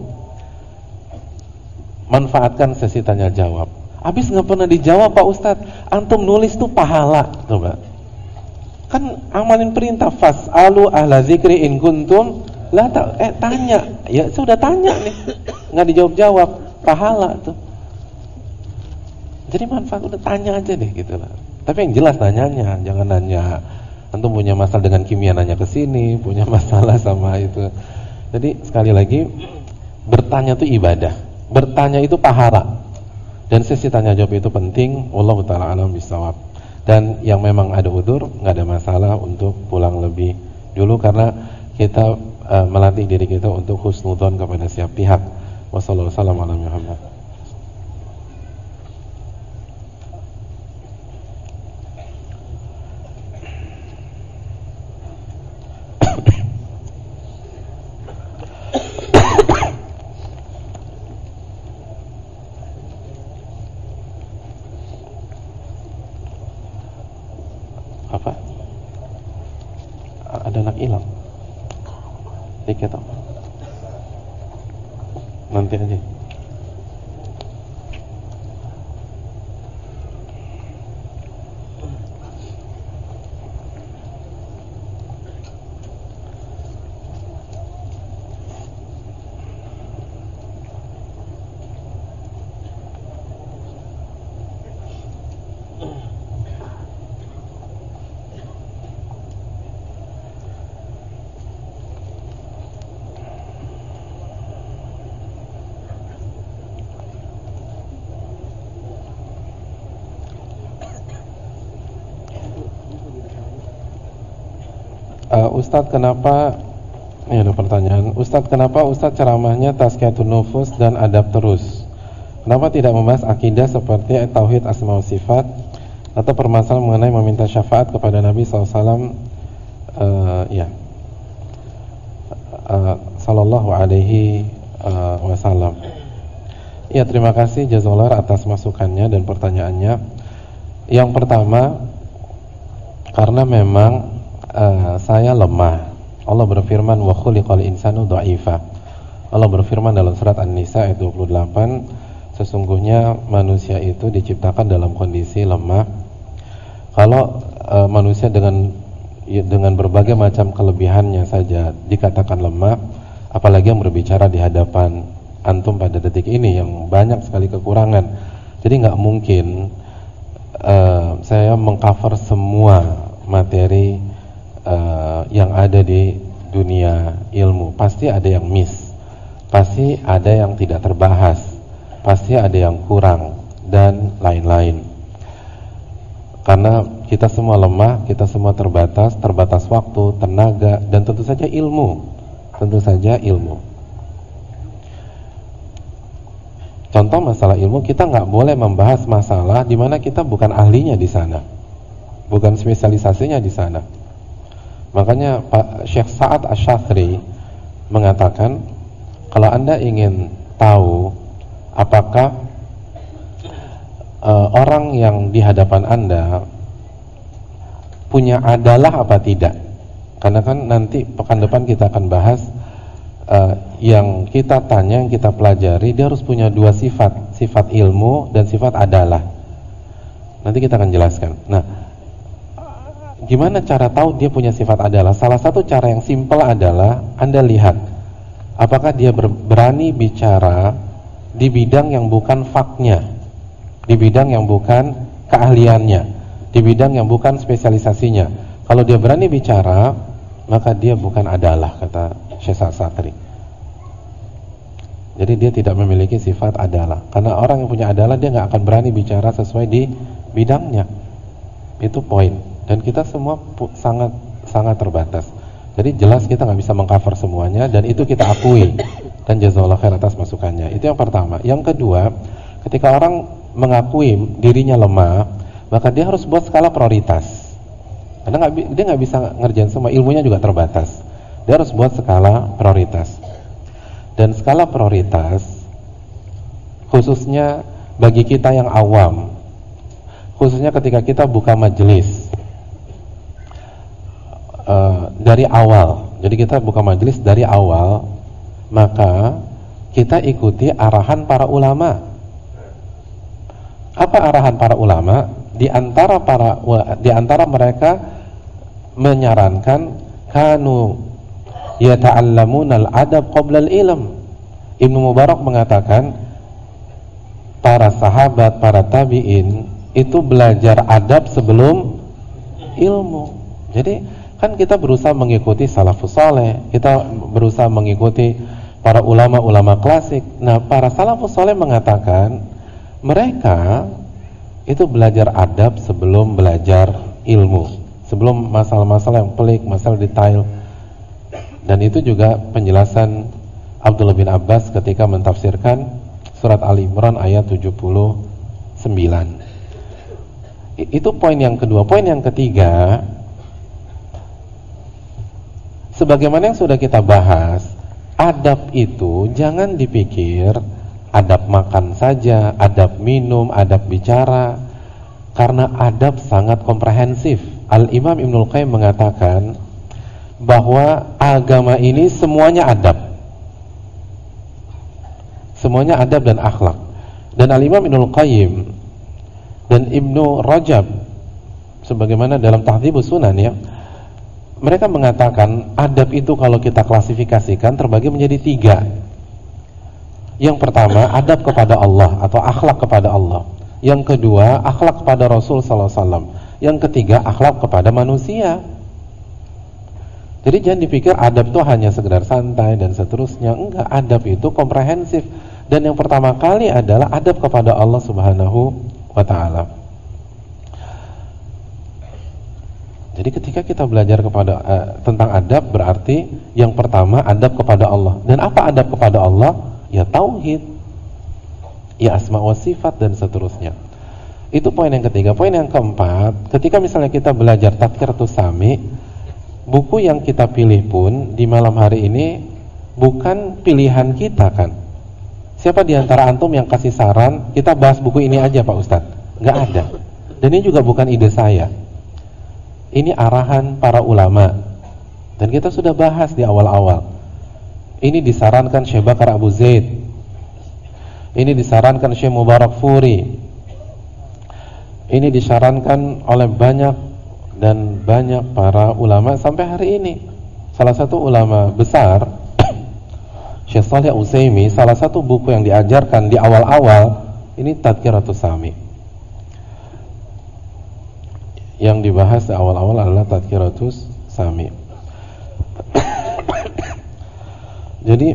manfaatkan sesi tanya jawab. Habis nggak pernah dijawab Pak Ustadz, antum nulis tuh pahala, coba. Kan amalin perintah, fas'alu ahla dzikri in kuntum la tanya. Ya sudah tanya nih, nggak dijawab-jawab, pahala tuh. Jadi manfaat, udah tanya aja deh gitu lah. Tapi yang jelas nanyanya, jangan nanya antum punya masalah dengan kimia nanya ke sini, punya masalah sama itu. Jadi sekali lagi, bertanya itu ibadah, bertanya itu pahala, dan sesi tanya jawab itu penting. Wallahu ta'ala alam bisawab. Dan yang memang ada udzur, nggak ada masalah untuk pulang lebih dulu, karena kita melatih diri kita untuk husnudzon kepada setiap pihak. Wassalamualaikum warahmatullahi wabarakatuh. Apa? Ada anak hilang. Dikit apa? Nanti aja. Ustadz kenapa, ini ada pertanyaan, Ustadz kenapa Ustadz ceramahnya tazkiyatun nufus dan adab terus? Kenapa tidak membahas akidah seperti tauhid asma wa sifat atau permasalahan mengenai meminta syafaat kepada Nabi SAW? Sallallahu alaihi wasallam. Ya, terima kasih Jazollar atas masukannya dan pertanyaannya. Yang pertama, karena memang saya lemah. Allah berfirman wa khuliqal insanu dha'ifa. Allah berfirman dalam surat An-Nisa ayat 28, sesungguhnya manusia itu diciptakan dalam kondisi lemah. Kalau manusia dengan berbagai macam kelebihannya saja dikatakan lemah, apalagi yang berbicara di hadapan antum pada detik ini yang banyak sekali kekurangan. Jadi nggak mungkin saya mengcover semua materi yang ada di dunia ilmu. Pasti ada yang miss, pasti ada yang tidak terbahas, pasti ada yang kurang dan lain-lain. Karena kita semua lemah, kita semua terbatas waktu, tenaga, dan tentu saja ilmu. Contoh masalah ilmu, kita nggak boleh membahas masalah di mana kita bukan ahlinya di sana, bukan spesialisasinya di sana. Makanya Pak Syekh Sa'ad Asy-Syadzili mengatakan, kalau Anda ingin tahu apakah orang yang di hadapan Anda punya adalah apa tidak, karena kan nanti pekan depan kita akan bahas yang kita tanya, yang kita pelajari, dia harus punya dua sifat, sifat ilmu dan sifat adalah. Nanti kita akan jelaskan. Nah, gimana cara tahu dia punya sifat adalah? Salah satu cara yang simpel adalah Anda lihat apakah dia berani bicara di bidang yang bukan faknya, di bidang yang bukan keahliannya, di bidang yang bukan spesialisasinya. Kalau dia berani bicara, maka dia bukan adalah, kata Syekh Sa'ad. Jadi dia tidak memiliki sifat adalah. Karena orang yang punya adalah, dia nggak akan berani bicara sesuai di bidangnya. Itu poin. Dan kita semua sangat terbatas. Jadi jelas kita nggak bisa mengcover semuanya, dan itu kita akui. Dan jazakallahu khair atas masukannya. Itu yang pertama. Yang kedua, ketika orang mengakui dirinya lemah, maka dia harus buat skala prioritas. Karena dia nggak bisa ngerjain semua, ilmunya juga terbatas. Dia harus buat skala prioritas. Dan skala prioritas khususnya bagi kita yang awam, khususnya ketika kita buka majelis dari awal. Jadi kita buka majelis dari awal, maka kita ikuti arahan para ulama. Apa arahan para ulama? Di antara mereka menyarankan kanu yata'allamunal adab qabla al-ilm. Ibnu Mubarak mengatakan para sahabat, para tabi'in itu belajar adab sebelum ilmu. Jadi kan kita berusaha mengikuti salafus saleh, kita berusaha mengikuti para ulama-ulama klasik. Nah, para salafus saleh mengatakan mereka itu belajar adab sebelum belajar ilmu, sebelum masalah-masalah yang pelik, masalah detail. Dan itu juga penjelasan Abdullah bin Abbas ketika mentafsirkan surat Ali Imran ayat 79. Itu poin yang kedua. Poin yang ketiga, sebagaimana yang sudah kita bahas, adab itu jangan dipikir adab makan saja, adab minum, adab bicara. Karena adab sangat komprehensif. Al-Imam Ibnul Qayyim mengatakan bahwa agama ini semuanya adab. Semuanya adab dan akhlak. Dan Al-Imam Ibnul Qayyim dan Ibnu Rajab, sebagaimana dalam Tahdhibus Sunan ya, mereka mengatakan adab itu kalau kita klasifikasikan terbagi menjadi 3. Yang pertama, adab kepada Allah atau akhlak kepada Allah. Yang kedua, akhlak kepada Rasul sallallahu alaihi wasallam. Yang ketiga, akhlak kepada manusia. Jadi jangan dipikir adab itu hanya sekedar santai dan seterusnya. Enggak, adab itu komprehensif. Dan yang pertama kali adalah adab kepada Allah Subhanahu wa ta'ala. Jadi ketika kita belajar tentang adab, berarti yang pertama adab kepada Allah. Dan apa adab kepada Allah? Ya tauhid, ya asma wa sifat, dan seterusnya. Itu poin yang ketiga. Poin yang keempat, ketika misalnya kita belajar Tadhkiratus Sami, buku yang kita pilih pun di malam hari ini bukan pilihan kita kan. Siapa di antara antum yang kasih saran kita bahas buku ini aja Pak Ustadz? Nggak ada. Dan ini juga bukan ide saya. Ini arahan para ulama. Dan kita sudah bahas di awal-awal. Ini disarankan Syekh Bakar Abu Zaid. Ini disarankan Syekh Mubarak Furi. Ini disarankan oleh banyak para ulama sampai hari ini. Salah satu ulama besar, Syekh Shalih Utsaimin, salah satu buku yang diajarkan di awal-awal ini Tadhkiratus Sami. Yang dibahas di awal-awal adalah Tadhkiratus Sami. Jadi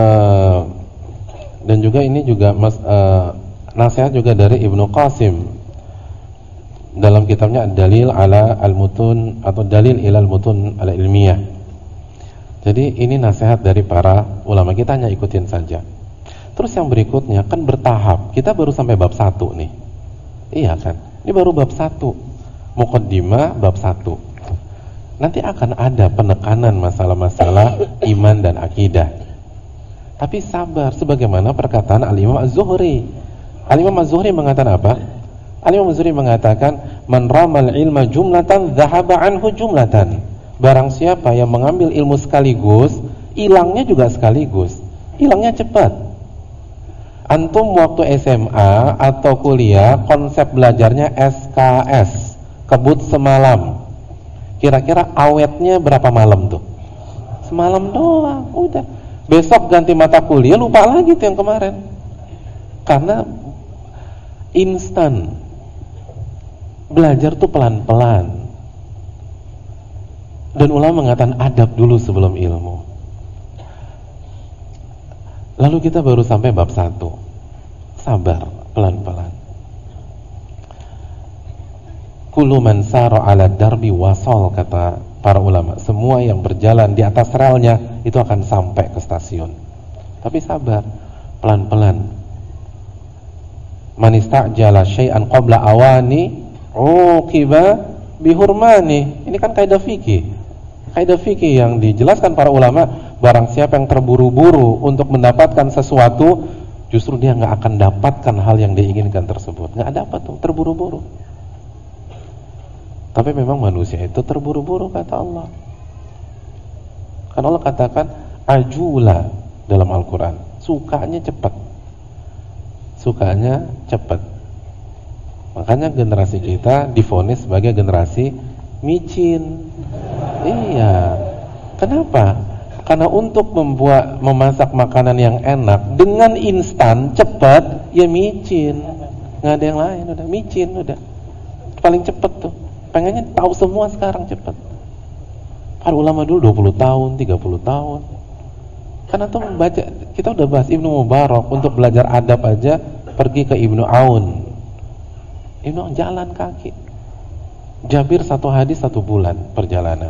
dan juga ini juga nasihat juga dari Ibnu Qasim dalam kitabnya Ad-Dalil ala al-Mutun atau Dalil ila al-Mutun al-Ilmiyah. Jadi ini nasihat dari para ulama, kita hanya ikutin saja. Terus yang berikutnya kan bertahap. Kita baru sampai bab 1 nih. Iya kan? Ini baru bab 1. Muqaddimah bab 1. Nanti akan ada penekanan masalah-masalah iman dan akidah. Tapi sabar, sebagaimana perkataan Al-Imam Az-Zuhri. Al-Imam Az-Zuhri mengatakan apa? Al-Imam Az-Zuhri mengatakan, "Man ramal ilma jumlatan dhahaba anhu jumlatan." Barang siapa yang mengambil ilmu sekaligus, hilangnya juga sekaligus. Hilangnya cepat. Antum waktu SMA atau kuliah konsep belajarnya SKS, kebut semalam. Kira-kira awetnya berapa malam tuh? Semalam doang, udah. Besok ganti mata kuliah, lupa lagi tuh yang kemarin. Karena instan. Belajar tuh pelan-pelan. Dan ulama mengatakan adab dulu sebelum ilmu. Lalu kita baru sampai bab 1. Sabar, pelan-pelan. Kullu man sara 'ala darbi wasal, kata para ulama. Semua yang berjalan di atas relnya itu akan sampai ke stasiun. Tapi sabar, pelan-pelan. Man istajala syai'an qabla awani uqiba bihurmani. Ini kan kaidah fikih. Kaidah fikih yang dijelaskan para ulama, barang siapa yang terburu-buru untuk mendapatkan sesuatu, justru dia nggak akan dapatkan hal yang diinginkan tersebut. Nggak dapat tuh, terburu-buru. Tapi memang manusia itu terburu-buru, kata Allah. Kan Allah katakan ajula dalam Al-Quran, sukanya cepat. Sukanya cepat. Makanya generasi kita divonis sebagai generasi micin. Iya. Kenapa? Karena untuk memasak makanan yang enak dengan instan, cepat, ya micin. Nggak ada yang lain, udah micin, udah. Paling cepat tuh. Pengennya tahu semua sekarang cepat. Para ulama dulu 20 tahun, 30 tahun. Karena tuh membaca, kita udah bahas Ibnu Mubarak, untuk belajar adab aja pergi ke Ibnu Aun. Ibnu Aun jalan kaki. Jabir 1 hadis 1 bulan perjalanan.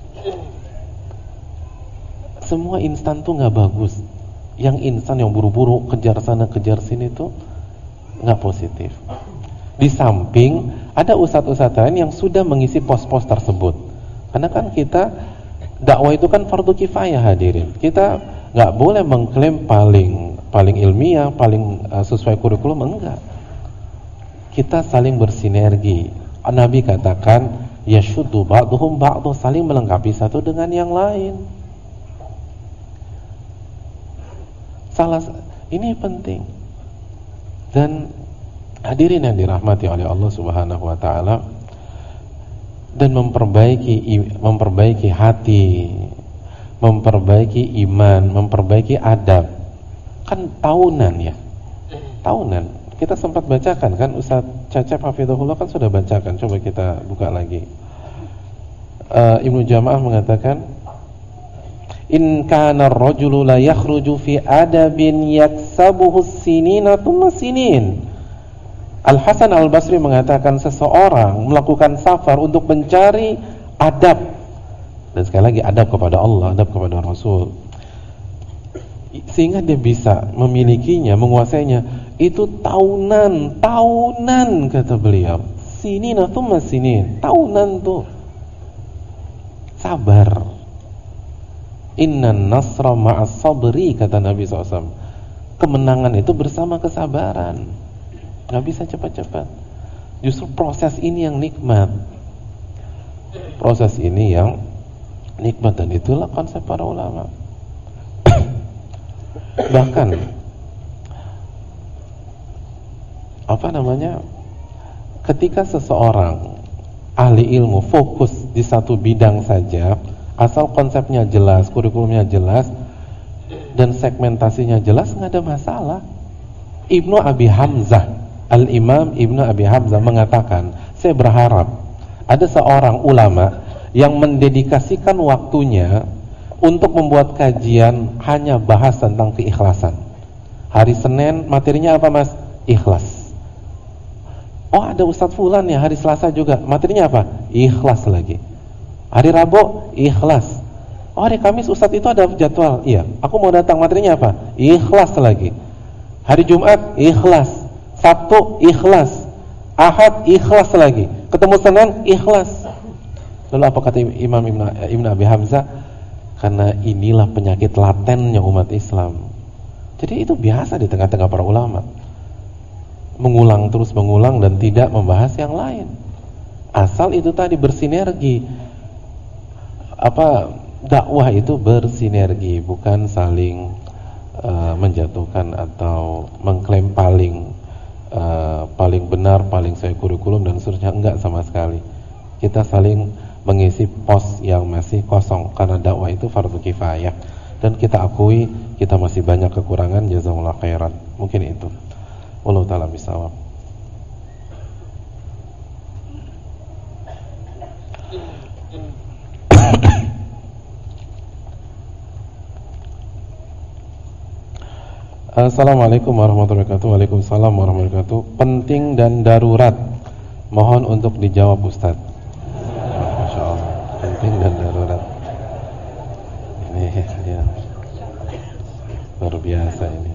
Semua instan tuh nggak bagus. Yang instan, yang buru-buru kejar sana kejar sini tuh nggak positif. Di samping ada ustadz-ustadz lain yang sudah mengisi pos-pos tersebut. Karena kan kita dakwah itu kan fardu kifayah, hadirin. Kita nggak boleh mengklaim paling ilmiah, paling sesuai kurikulum, enggak. Kita saling bersinergi. Nabi katakan yashuddu ba'duhum ba'du, saling melengkapi satu dengan yang lain. Ini penting. Dan hadirin yang dirahmati oleh Allah Subhanahu wa taala, dan memperbaiki hati, memperbaiki iman, memperbaiki adab. Kan tahunan ya. Tahunan. Kita sempat bacakan kan, Ustaz Cacep Hafizahullah kan sudah bacakan. Coba kita buka lagi. Ibnu Jamaah mengatakan, in kana ar-rajulu la yakhruju fi adabin yaksabuhu as-sinina thumma sinin. Al-Hasan Al-Basri mengatakan seseorang melakukan safar untuk mencari adab, dan sekali lagi adab kepada Allah, adab kepada Rasul, sehingga dia bisa memilikinya, menguasainya. Itu tahunan kata beliau. Sinina thumma sinin, tahunan tuh. Sabar. Innan nasra ma'as sabri, kata Nabi SAW. Kemenangan itu bersama kesabaran. Gak bisa cepat-cepat. Justru proses ini yang nikmat. Proses ini yang nikmat, dan itulah konsep para ulama. Bahkan ketika seseorang ahli ilmu fokus di satu bidang saja, asal konsepnya jelas, kurikulumnya jelas, dan segmentasinya jelas, nggak ada masalah. Ibnu Abi Hamzah, Al-Imam Ibnu Abi Hamzah mengatakan, saya berharap ada seorang ulama yang mendedikasikan waktunya untuk membuat kajian hanya bahas tentang keikhlasan. Hari Senin materinya apa mas? Ikhlas. Oh, ada Ustadz Fulan ya hari Selasa juga, materinya apa? Ikhlas lagi. Hari Rabu, ikhlas. Oh, hari Kamis Ustadz itu ada jadwal. Iya, aku mau datang, materinya apa? Ikhlas lagi. Hari Jumat, ikhlas. Sabtu, ikhlas. Ahad, ikhlas lagi. Ketemu Senin, ikhlas. Lalu apa kata Imam Ibn Abi Hamzah? Karena inilah penyakit latennya umat Islam. Jadi itu biasa di tengah-tengah para ulama. Mengulang terus mengulang dan tidak membahas yang lain. Asal itu tadi bersinergi. Dakwah itu bersinergi, bukan saling menjatuhkan atau mengklaim paling benar, paling sesuai kurikulum dan seterusnya. Enggak sama sekali. Kita saling mengisi pos yang masih kosong, karena dakwah itu fardu kifayah, dan kita akui kita masih banyak kekurangan. Jazakumullah khairan. Mungkin itu. Wallahu ta'ala bisawab. Assalamualaikum warahmatullahi wabarakatuh. Waalaikumsalam warahmatullahi wabarakatuh. Penting dan darurat, mohon untuk dijawab Ustaz. Masya Allah, penting dan darurat. Ini ya, luar biasa ini.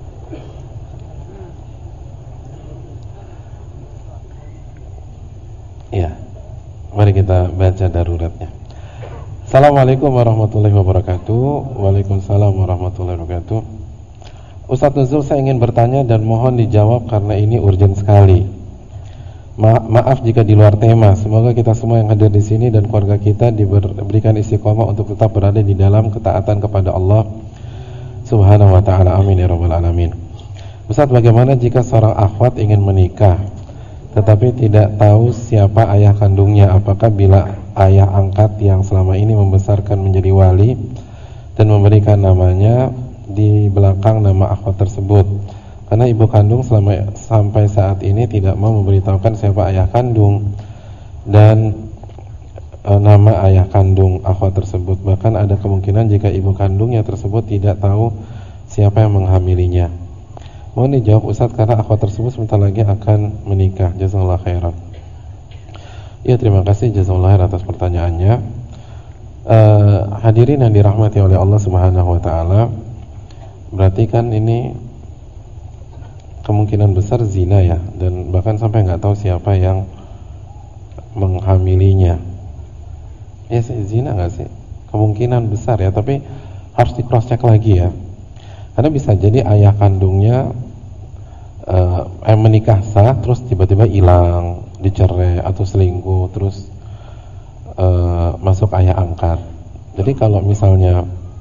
Ya, mari kita baca daruratnya. Assalamualaikum warahmatullahi wabarakatuh. Waalaikumsalam warahmatullahi wabarakatuh. Ustadz Nuzul, saya ingin bertanya dan mohon dijawab karena ini urgent sekali. Maaf jika di luar tema. Semoga kita semua yang hadir di sini dan keluarga kita diberikan istiqomah untuk tetap berada di dalam ketaatan kepada Allah Subhanahu wa ta'ala. Amin ya rabbal alamin. Ustadz, bagaimana jika seorang akhwat ingin menikah tetapi tidak tahu siapa ayah kandungnya? Apakah bila ayah angkat yang selama ini membesarkan menjadi wali dan memberikan namanya di belakang nama akhwat tersebut, karena ibu kandung sampai saat ini tidak mau memberitahukan siapa ayah kandung dan nama ayah kandung akhwat tersebut. Bahkan ada kemungkinan jika ibu kandungnya tersebut tidak tahu siapa yang menghamilinya. Mohon dijawab Ustaz, karena akhwat tersebut sebentar lagi akan menikah. Jazakallahu khairan. Ya, terima kasih jazakallahu khairan atas pertanyaannya. Hadirin yang dirahmati oleh Allah Subhanahu wa ta'ala, berarti kan ini kemungkinan besar zina ya, dan bahkan sampai nggak tahu siapa yang menghamilinya. Ya, zina nggak sih? Kemungkinan besar ya, tapi harus di cross check lagi ya, karena bisa jadi ayah kandungnya menikah sah, terus tiba-tiba hilang, dicerai atau selingkuh, terus masuk ayah angkat. Jadi kalau misalnya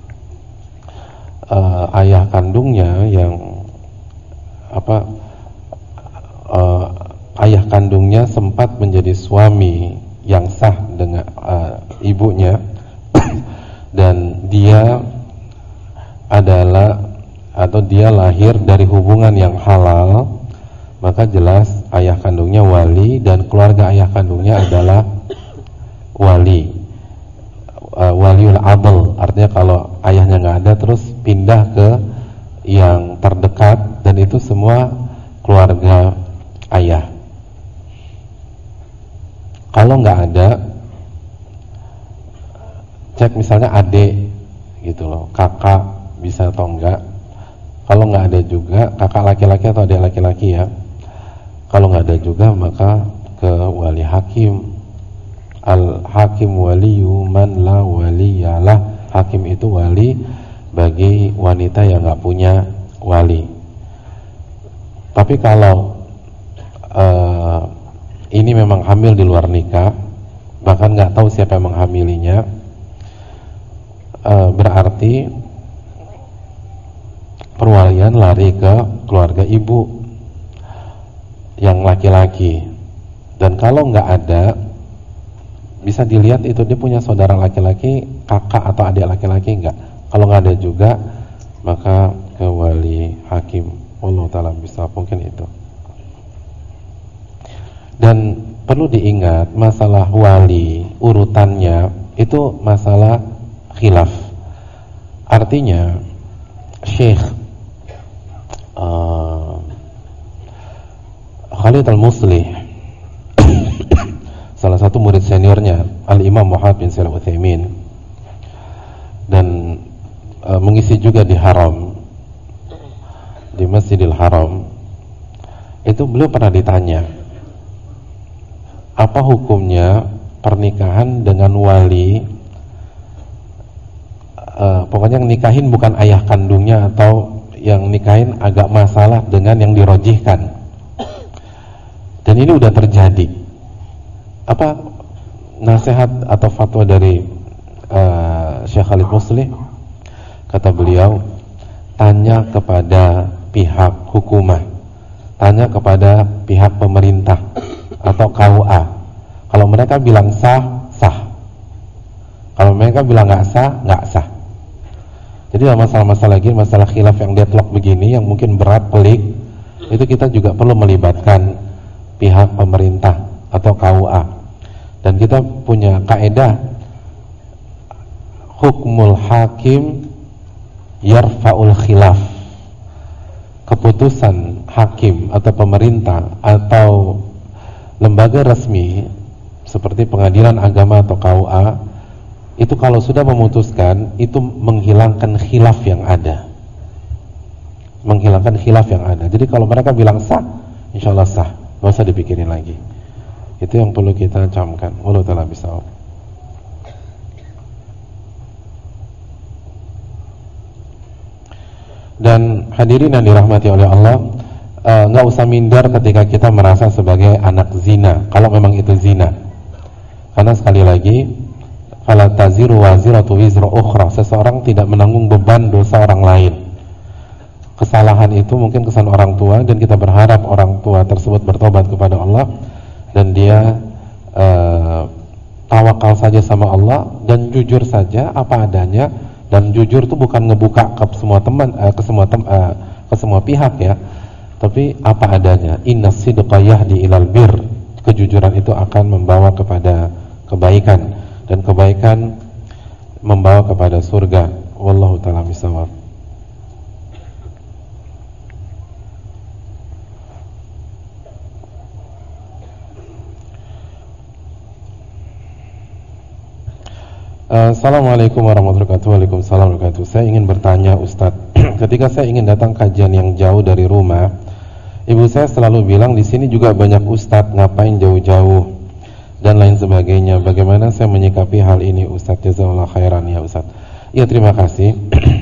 ayah kandungnya yang ayah kandungnya sempat menjadi suami yang sah dengan ibunya dan dia adalah atau dia lahir dari hubungan yang halal, maka jelas ayah kandungnya wali dan keluarga ayah kandungnya adalah wali. Waliul adl, artinya kalau ayahnya nggak ada terus pindah ke yang terdekat, dan itu semua keluarga ayah. Kalau nggak ada, cek misalnya adik gitu loh, kakak bisa atau enggak. Kalau nggak ada juga, kakak laki-laki atau adik laki-laki ya. Kalau nggak ada juga maka ke wali hakim. Al hakim waliyu man la waliyalah. Hakim itu wali bagi wanita yang nggak punya wali. Tapi kalau ini memang hamil di luar nikah, bahkan nggak tahu siapa yang menghamilinya, berarti perwalian lari ke keluarga ibu yang laki-laki. Dan kalau nggak ada, bisa dilihat itu dia punya saudara laki-laki, kakak atau adik laki-laki enggak. Kalau nggak ada juga, maka ke wali hakim. Allah Ta'ala bisa, mungkin itu. Dan perlu diingat, masalah wali urutannya itu masalah khilaf. Artinya Syekh Khalid Al-Muslih, salah satu murid seniornya Al-Imam Muhammad bin Shalih Al-Utsaimin, dan mengisi juga di Haram, di Masjidil Haram, itu beliau pernah ditanya, apa hukumnya pernikahan dengan wali, pokoknya yang nikahin bukan ayah kandungnya, atau yang nikahin agak masalah dengan yang dirojihkan. Dan ini udah terjadi. Apa nasihat atau fatwa dari Syekh Khalid Muslih? Kata beliau, tanya kepada pihak hukumah, tanya kepada pihak pemerintah atau KUA. Kalau mereka bilang sah, sah. Kalau mereka bilang nggak sah, nggak sah. Jadi masalah-masalah lagi, masalah khilaf yang deadlock begini, yang mungkin berat, pelik, itu kita juga perlu melibatkan pihak pemerintah atau KUA. Dan kita punya kaedah hukmul hakim yarfa'ul khilaf. Keputusan hakim atau pemerintah atau lembaga resmi seperti pengadilan agama atau KUA, itu kalau sudah memutuskan, itu menghilangkan khilaf yang ada. Menghilangkan khilaf yang ada. Jadi kalau mereka bilang sah, insya Allah sah, nggak usah dipikirin lagi. Itu yang perlu kita camkan. Wallahu ta'ala bisawab. Dan hadirin yang dirahmati oleh Allah, nggak usah minder ketika kita merasa sebagai anak zina, kalau memang itu zina. Karena sekali lagi, fala taziru waziratu wizra ukhra, seseorang tidak menanggung beban dosa orang lain. Kesalahan itu mungkin kesalahan orang tua, dan kita berharap orang tua tersebut bertobat kepada Allah, dan dia tawakal saja sama Allah, dan jujur saja apa adanya. Dan jujur itu bukan ngebuka ke semua teman, ke semua pihak ya, tapi apa adanya. Innas sidqa yahdi ilal bir, kejujuran itu akan membawa kepada kebaikan, dan kebaikan membawa kepada surga. Wallahu ta'ala bisawab. Assalamualaikum warahmatullahi wabarakatuh. Waalaikumsalam warahmatullahi wabarakatuh. Saya ingin bertanya Ustadz, ketika saya ingin datang kajian yang jauh dari rumah, ibu saya selalu bilang di sini juga banyak Ustadz, ngapain jauh-jauh dan lain sebagainya. Bagaimana saya menyikapi hal ini Ustadz? Jazakallahu khairan ya Ustadz. Ya, terima kasih.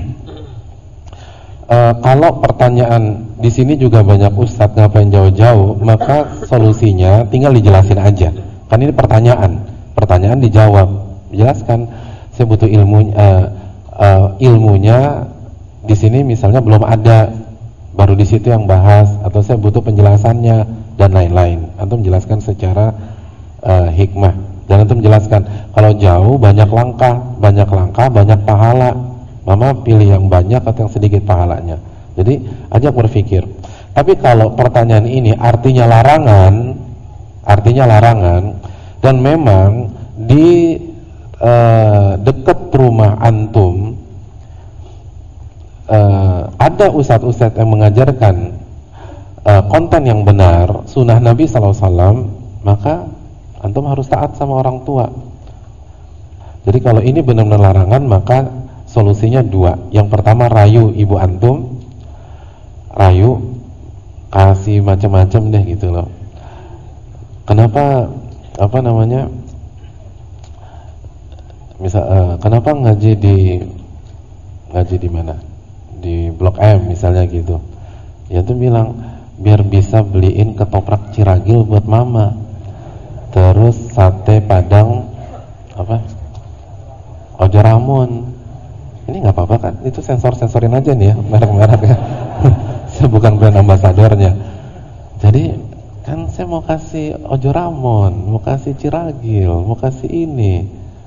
Kalau pertanyaan di sini juga banyak Ustadz, ngapain jauh-jauh, maka solusinya tinggal dijelasin aja. Kan ini pertanyaan dijawab. Jelaskan, saya butuh ilmunya di sini misalnya belum ada, baru di situ yang bahas, atau saya butuh penjelasannya dan lain-lain. Antum menjelaskan secara hikmah, dan antum menjelaskan kalau jauh banyak langkah banyak pahala. Mama pilih yang banyak atau yang sedikit pahalanya. Jadi ajak berpikir. Tapi kalau pertanyaan ini artinya larangan, dan memang di dekat rumah antum ada ustadz-ustadz yang mengajarkan konten yang benar, sunnah Nabi SAW, maka antum harus taat sama orang tua. Jadi kalau ini benar-benar larangan, maka solusinya dua. Yang pertama, rayu ibu antum, rayu, kasih macam-macam deh gitu loh. Kenapa kenapa ngaji di mana? Di Blok M misalnya gitu. Ya tuh bilang biar bisa beliin ketoprak Ciragil buat mama. Terus sate Padang Ojo Ramon. Ini nggak apa-apa kan? Itu sensorin aja nih ya, merek-merek ya. Saya bukan brand ambasadornya. Jadi kan saya mau kasih Ojo Ramon, mau kasih Ciragil, mau kasih ini.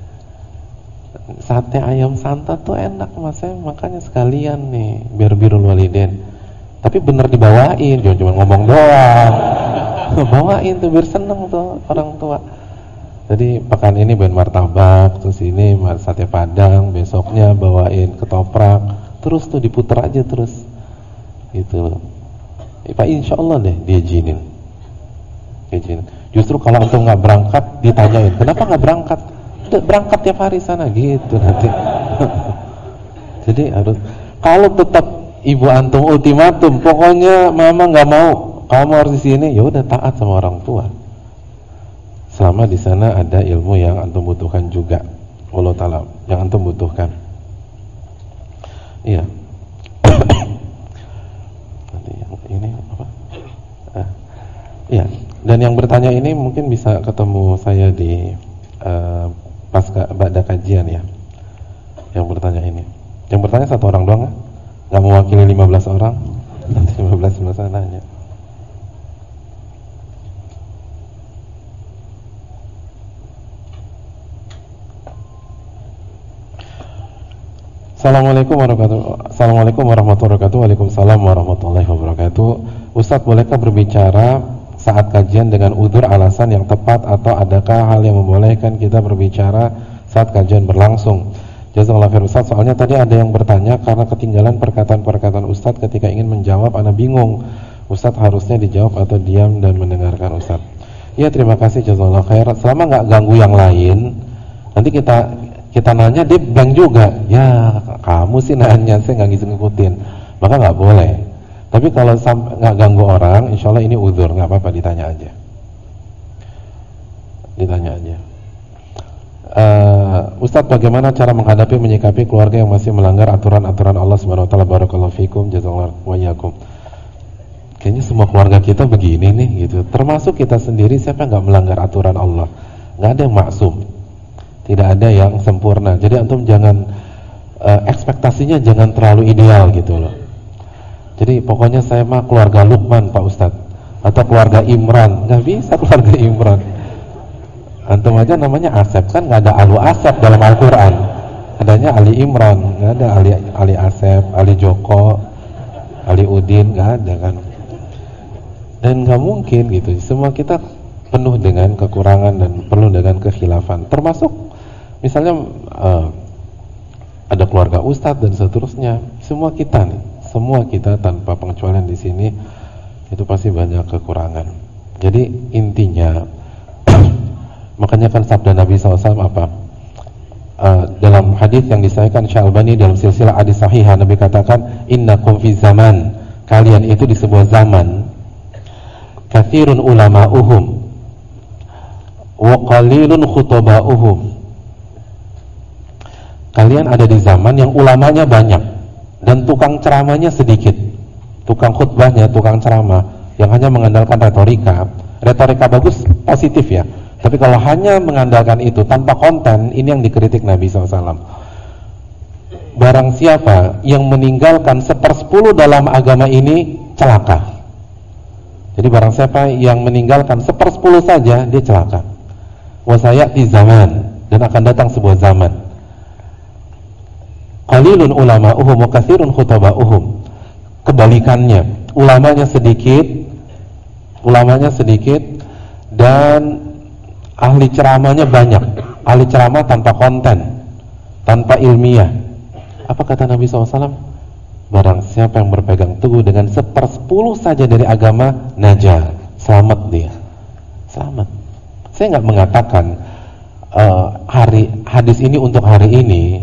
Sate ayam santa tuh enak mas, saya makanya sekalian nih biar birrul walidain. Tapi bener dibawain, jangan cuma ngomong doang. Bawain tuh biar seneng tuh orang tua. Jadi pekan ini bawain martabak, terus ini sate Padang, besoknya bawain ketoprak, terus tuh diputer aja terus, gitu loh. Pak insya Allah deh diizinin. Justru kalau antum nggak berangkat ditanyain, kenapa nggak berangkat? Udah berangkat tiap hari sana gitu nanti. Jadi harus, kalau tetap ibu antum ultimatum, pokoknya mama nggak mau, kamu harus di sini, ya udah taat sama orang tua. Selama di sana ada ilmu yang antum butuhkan juga, Allah Ta'ala, yang antum butuhkan. Iya. Nanti yang ini apa? Iya. Dan yang bertanya ini mungkin bisa ketemu saya di pasca ba'da kajian ya. Yang bertanya ini. Yang bertanya satu orang doang, nggak mewakili 15 orang. Nanti 15 masa nanya. Assalamualaikum warahmatullahi wabarakatuh. Waalaikumsalam warahmatullahi wabarakatuh. Ustaz, bolehkah berbicara saat kajian dengan udzur alasan yang tepat, atau adakah hal yang membolehkan kita berbicara saat kajian berlangsung? Jazakallahu khair Ustaz. Soalnya tadi ada yang bertanya karena ketinggalan perkataan-perkataan Ustaz ketika ingin menjawab, ana bingung. Ustaz harusnya dijawab atau diam dan mendengarkan Ustaz? Ya, terima kasih, jazakallahu khair. Selama nggak ganggu yang lain, nanti kita nanya dia blank juga. Ya kamu sih nanya, saya nggak ngikutin, maka nggak boleh. Tapi kalau nggak ganggu orang, insya Allah ini udzur, nggak apa-apa, ditanya aja. Ustadz, bagaimana cara menghadapi menyikapi keluarga yang masih melanggar aturan-aturan Allah Subhanahu Wa Taala? Barakallahu fikum, jazakallahu wa iyyakum. Kayaknya semua keluarga kita begini nih gitu. Termasuk kita sendiri, siapa yang nggak melanggar aturan Allah? Nggak ada yang maksum. Tidak ada yang sempurna. Jadi antum jangan ekspektasinya jangan terlalu ideal gitu loh. Jadi pokoknya saya mah keluarga Luqman Pak Ustadz, atau keluarga Imran. Nggak bisa keluarga Imran. Antum aja namanya Asep, kan nggak ada Alu Asep dalam Al-Quran. Adanya Ali Imran, nggak ada Ali Asep, Ali Joko, Ali Udin, nggak ada kan. Dan nggak mungkin gitu. Semua kita penuh dengan kekurangan dan penuh dengan kekhilafan. Termasuk misalnya ada keluarga ustadz dan seterusnya. Semua kita tanpa pengecualian di sini itu pasti banyak kekurangan. Jadi intinya makanya kan sabda Nabi SAW apa? Dalam hadis yang disahihkan Syalbani dalam silsilah hadis sahihah, Nabi katakan, innakum fi zaman, kalian itu di sebuah zaman, katsirun ulama'uhum wa qalilun khutaba'uhum. Kalian ada di zaman yang ulamanya banyak dan tukang ceramahnya sedikit. Tukang khutbahnya, tukang ceramah yang hanya mengandalkan retorika bagus, positif ya. Tapi kalau hanya mengandalkan itu tanpa konten, ini yang dikritik Nabi SAW. Barang siapa yang meninggalkan 1/10 dalam agama ini, celaka. Jadi barang siapa yang meninggalkan 1/10 saja, dia celaka. Wasayati zaman, dan akan datang sebuah zaman. Qalilun ulama'uhum wa katsirun khutaba'uhum. Kebalikannya, ulamanya sedikit dan ahli ceramahnya banyak. Ahli ceramah tanpa konten, tanpa ilmiah. Apa kata Nabi SAW? Barang siapa yang berpegang teguh dengan 1/10 saja dari agama, najah, selamat dia. Selamat. Saya nggak mengatakan hadis ini untuk hari ini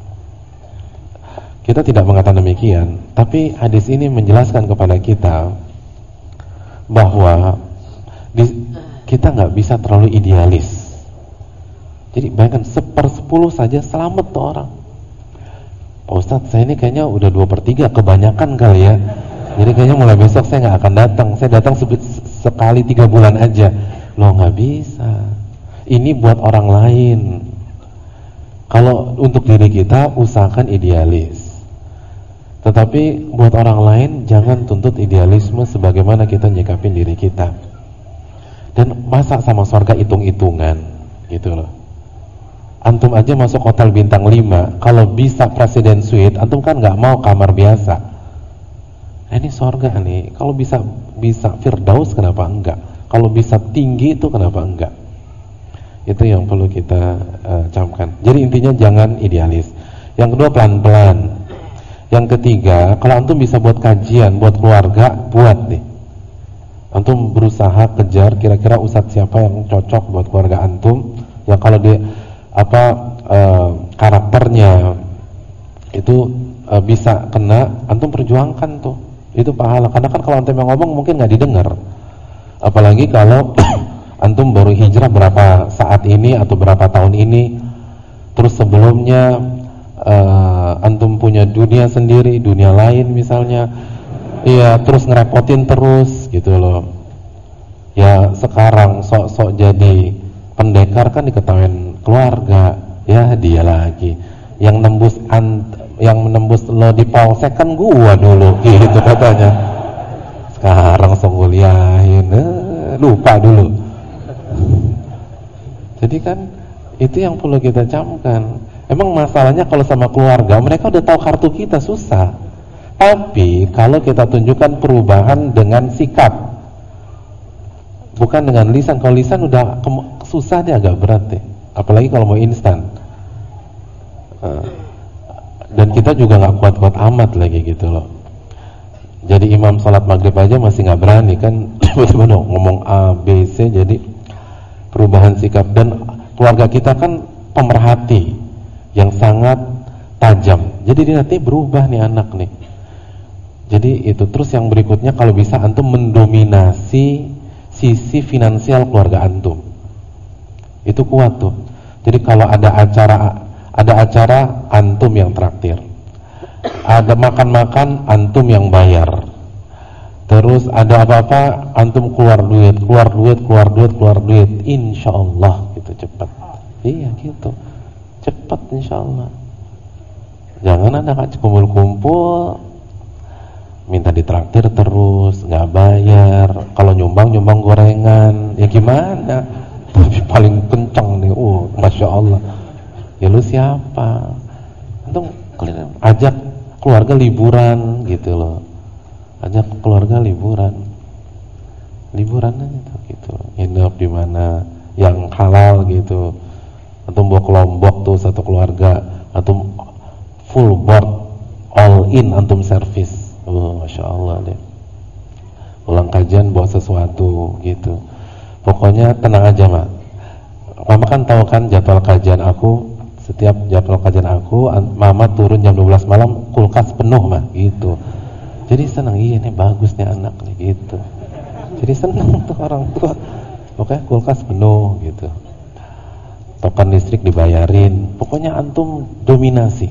kita tidak mengatakan demikian, tapi hadis ini menjelaskan kepada kita bahwa kita nggak bisa terlalu idealis. Jadi bayangkan 1/10 saja selamat tuh orang. Pak Ustadz, saya ini kayaknya udah 2/3 kebanyakan kali ya. Jadi kayaknya mulai besok saya nggak akan datang. Saya datang sekali 3 bulan aja. Loh, nggak bisa. Ini buat orang lain. Kalau untuk diri kita usahakan idealis. Tetapi buat orang lain jangan tuntut idealisme sebagaimana kita nyikapin diri kita. Dan masa sama surga hitung-hitungan gitu loh. Antum aja masuk hotel bintang 5, kalau bisa presiden suite, antum kan nggak mau kamar biasa. Ini surga nih, kalau bisa Firdaus kenapa enggak? Kalau bisa tinggi itu kenapa enggak? Itu yang perlu kita camkan. Jadi intinya jangan idealis. Yang kedua pelan-pelan. Yang ketiga, kalau antum bisa buat kajian buat keluarga, buat nih. Antum berusaha kejar kira-kira ustadz siapa yang cocok buat keluarga antum, yang kalau dia karakternya itu bisa kena, antum perjuangkan tuh. Itu pahala. Karena kan kalau antum yang ngomong mungkin nggak didengar. Apalagi kalau antum baru hijrah berapa saat ini atau berapa tahun ini, terus sebelumnya antum punya dunia sendiri, dunia lain misalnya, iya, terus ngerepotin terus gitu loh. Ya sekarang sok-sok jadi pendekar kan diketahuin keluarga, ya dia lagi yang menembus lo di polsek kan gua dulu gitu katanya. Sekarang sok kuliahin, lupa dulu. Jadi kan itu yang perlu kita camkan. Emang masalahnya kalau sama keluarga mereka udah tahu kartu kita, susah. Tapi kalau kita tunjukkan perubahan dengan sikap, bukan dengan lisan. Kalau lisan udah susah, dia agak berat deh. Apalagi kalau mau instan. Dan kita juga nggak kuat-kuat amat lagi gitu loh. Jadi imam sholat maghrib aja masih nggak berani kan, tiba-tiba ngomong A, B, C. Jadi perubahan sikap. Dan keluarga kita kan pemerhati yang sangat tajam. Jadi dia nanti berubah nih anak nih. Jadi itu. Terus yang berikutnya, kalau bisa antum mendominasi sisi finansial keluarga antum. Itu kuat tuh. Jadi kalau ada acara antum yang traktir. Ada makan-makan antum yang bayar. Terus ada apa-apa antum keluar duit. Insya Allah gitu cepat. Iya gitu. Cepat insyaallah. Jangan ada kumpul-kumpul minta ditraktir terus, nggak bayar. Kalau nyumbang gorengan, ya gimana? Tapi paling kencang nih, masya Allah. Ya lu siapa? Antum ajak keluarga liburan gitu loh. Ajak keluarga liburan aja gitu. Hidup di mana yang halal gitu. Antum bawa ke Lombok tuh satu keluarga, antum full board, all in, antum service. Masya Allah deh. Pulang kajian bawa sesuatu gitu. Pokoknya tenang aja mak. Mama kan tahu kan jadwal kajian aku. Setiap jadwal kajian aku, mama turun jam 12 malam, kulkas penuh mak gitu. Jadi senang, iya nih bagus nih anak nih gitu. Jadi senang tuh orang tua. Pokoknya kulkas penuh gitu. Token listrik dibayarin. Pokoknya antum dominasi.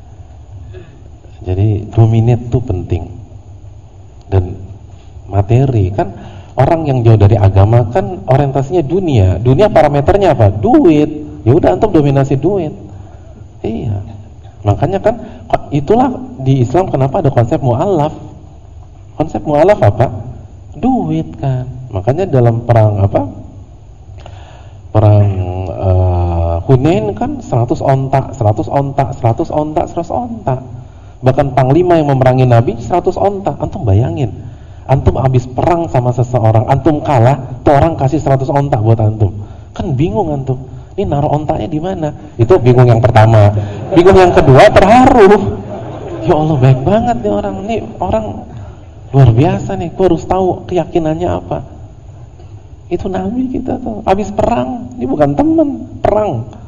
Jadi dominate tuh penting. Dan materi kan, orang yang jauh dari agama kan orientasinya dunia. Dunia parameternya apa? Duit. Ya udah antum dominasi duit. Iya. Makanya kan itulah di Islam kenapa ada konsep mu'alaf. Konsep mu'alaf apa? Duit kan. Makanya dalam perang apa? Perang Hunain kan 100 onta. Bahkan panglima yang memerangi Nabi 100 onta. Antum bayangin, antum habis perang sama seseorang, antum kalah, tuh orang kasih 100 onta buat antum. Kan bingung antum. Ini naruh ontanya di mana? Itu bingung yang pertama. Bingung yang kedua terharu. Ya Allah, baik banget nih orang. Ini orang luar biasa nih. Gua harus tahu keyakinannya apa. Itu Nabi kita tuh habis perang. Ini bukan teman, perang.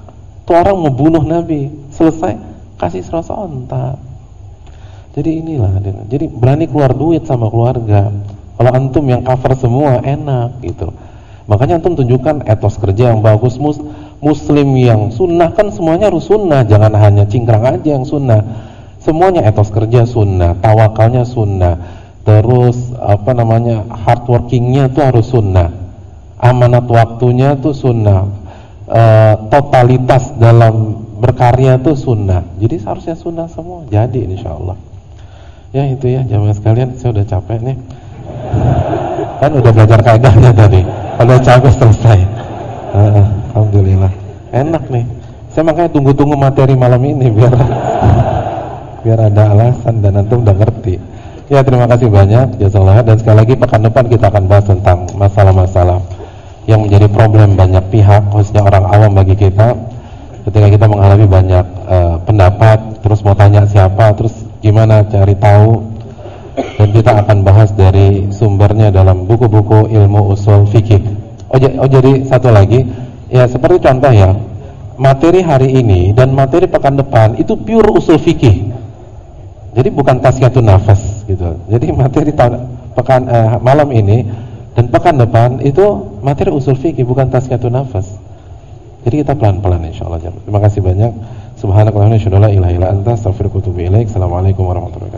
Tuh orang mau bunuh Nabi, selesai kasih 100 onta. Jadi inilah, jadi berani keluar duit sama keluarga. Kalau antum yang cover semua enak gitu. Makanya antum tunjukkan etos kerja yang bagus. Muslim yang sunnah kan semuanya harus sunnah, jangan hanya cingkrang aja yang sunnah. Semuanya etos kerja sunnah, tawakalnya sunnah, terus hardworkingnya tuh harus sunnah, amanat waktunya tuh sunnah, totalitas dalam berkarya tuh sunnah. Jadi seharusnya sunnah semua. Jadi insyaallah. Ya itu ya jamaah sekalian, saya udah capek nih. Kan udah belajar kaidahnya tadi. Udah capek selesai. Alhamdulillah. Enak nih. Saya makanya tunggu-tunggu materi malam ini biar ada alasan dan antum udah ngerti. Ya terima kasih banyak jazakallah. Dan sekali lagi pekan depan kita akan bahas tentang masalah-masalah yang menjadi problem banyak pihak, khususnya orang awam bagi kita. Ketika kita mengalami banyak pendapat, terus mau tanya siapa, terus gimana cari tahu, dan kita akan bahas dari sumbernya dalam buku-buku ilmu usul fikih. Jadi satu lagi, ya seperti contoh ya, materi hari ini dan materi pekan depan itu pure usul fikih. Jadi bukan tazkiyatun nafas gitu. Jadi materi malam ini dan pekan depan itu materi usul fikih, bukan tazkiyatun nafas. Jadi kita pelan-pelan insyaallah. Terima kasih banyak. Subhanakallahumma wa bihamdika asyhadu an la ilaha illa anta astaghfiruka wa atubu ilaik. Assalamualaikum warahmatullahi wabarakatuh.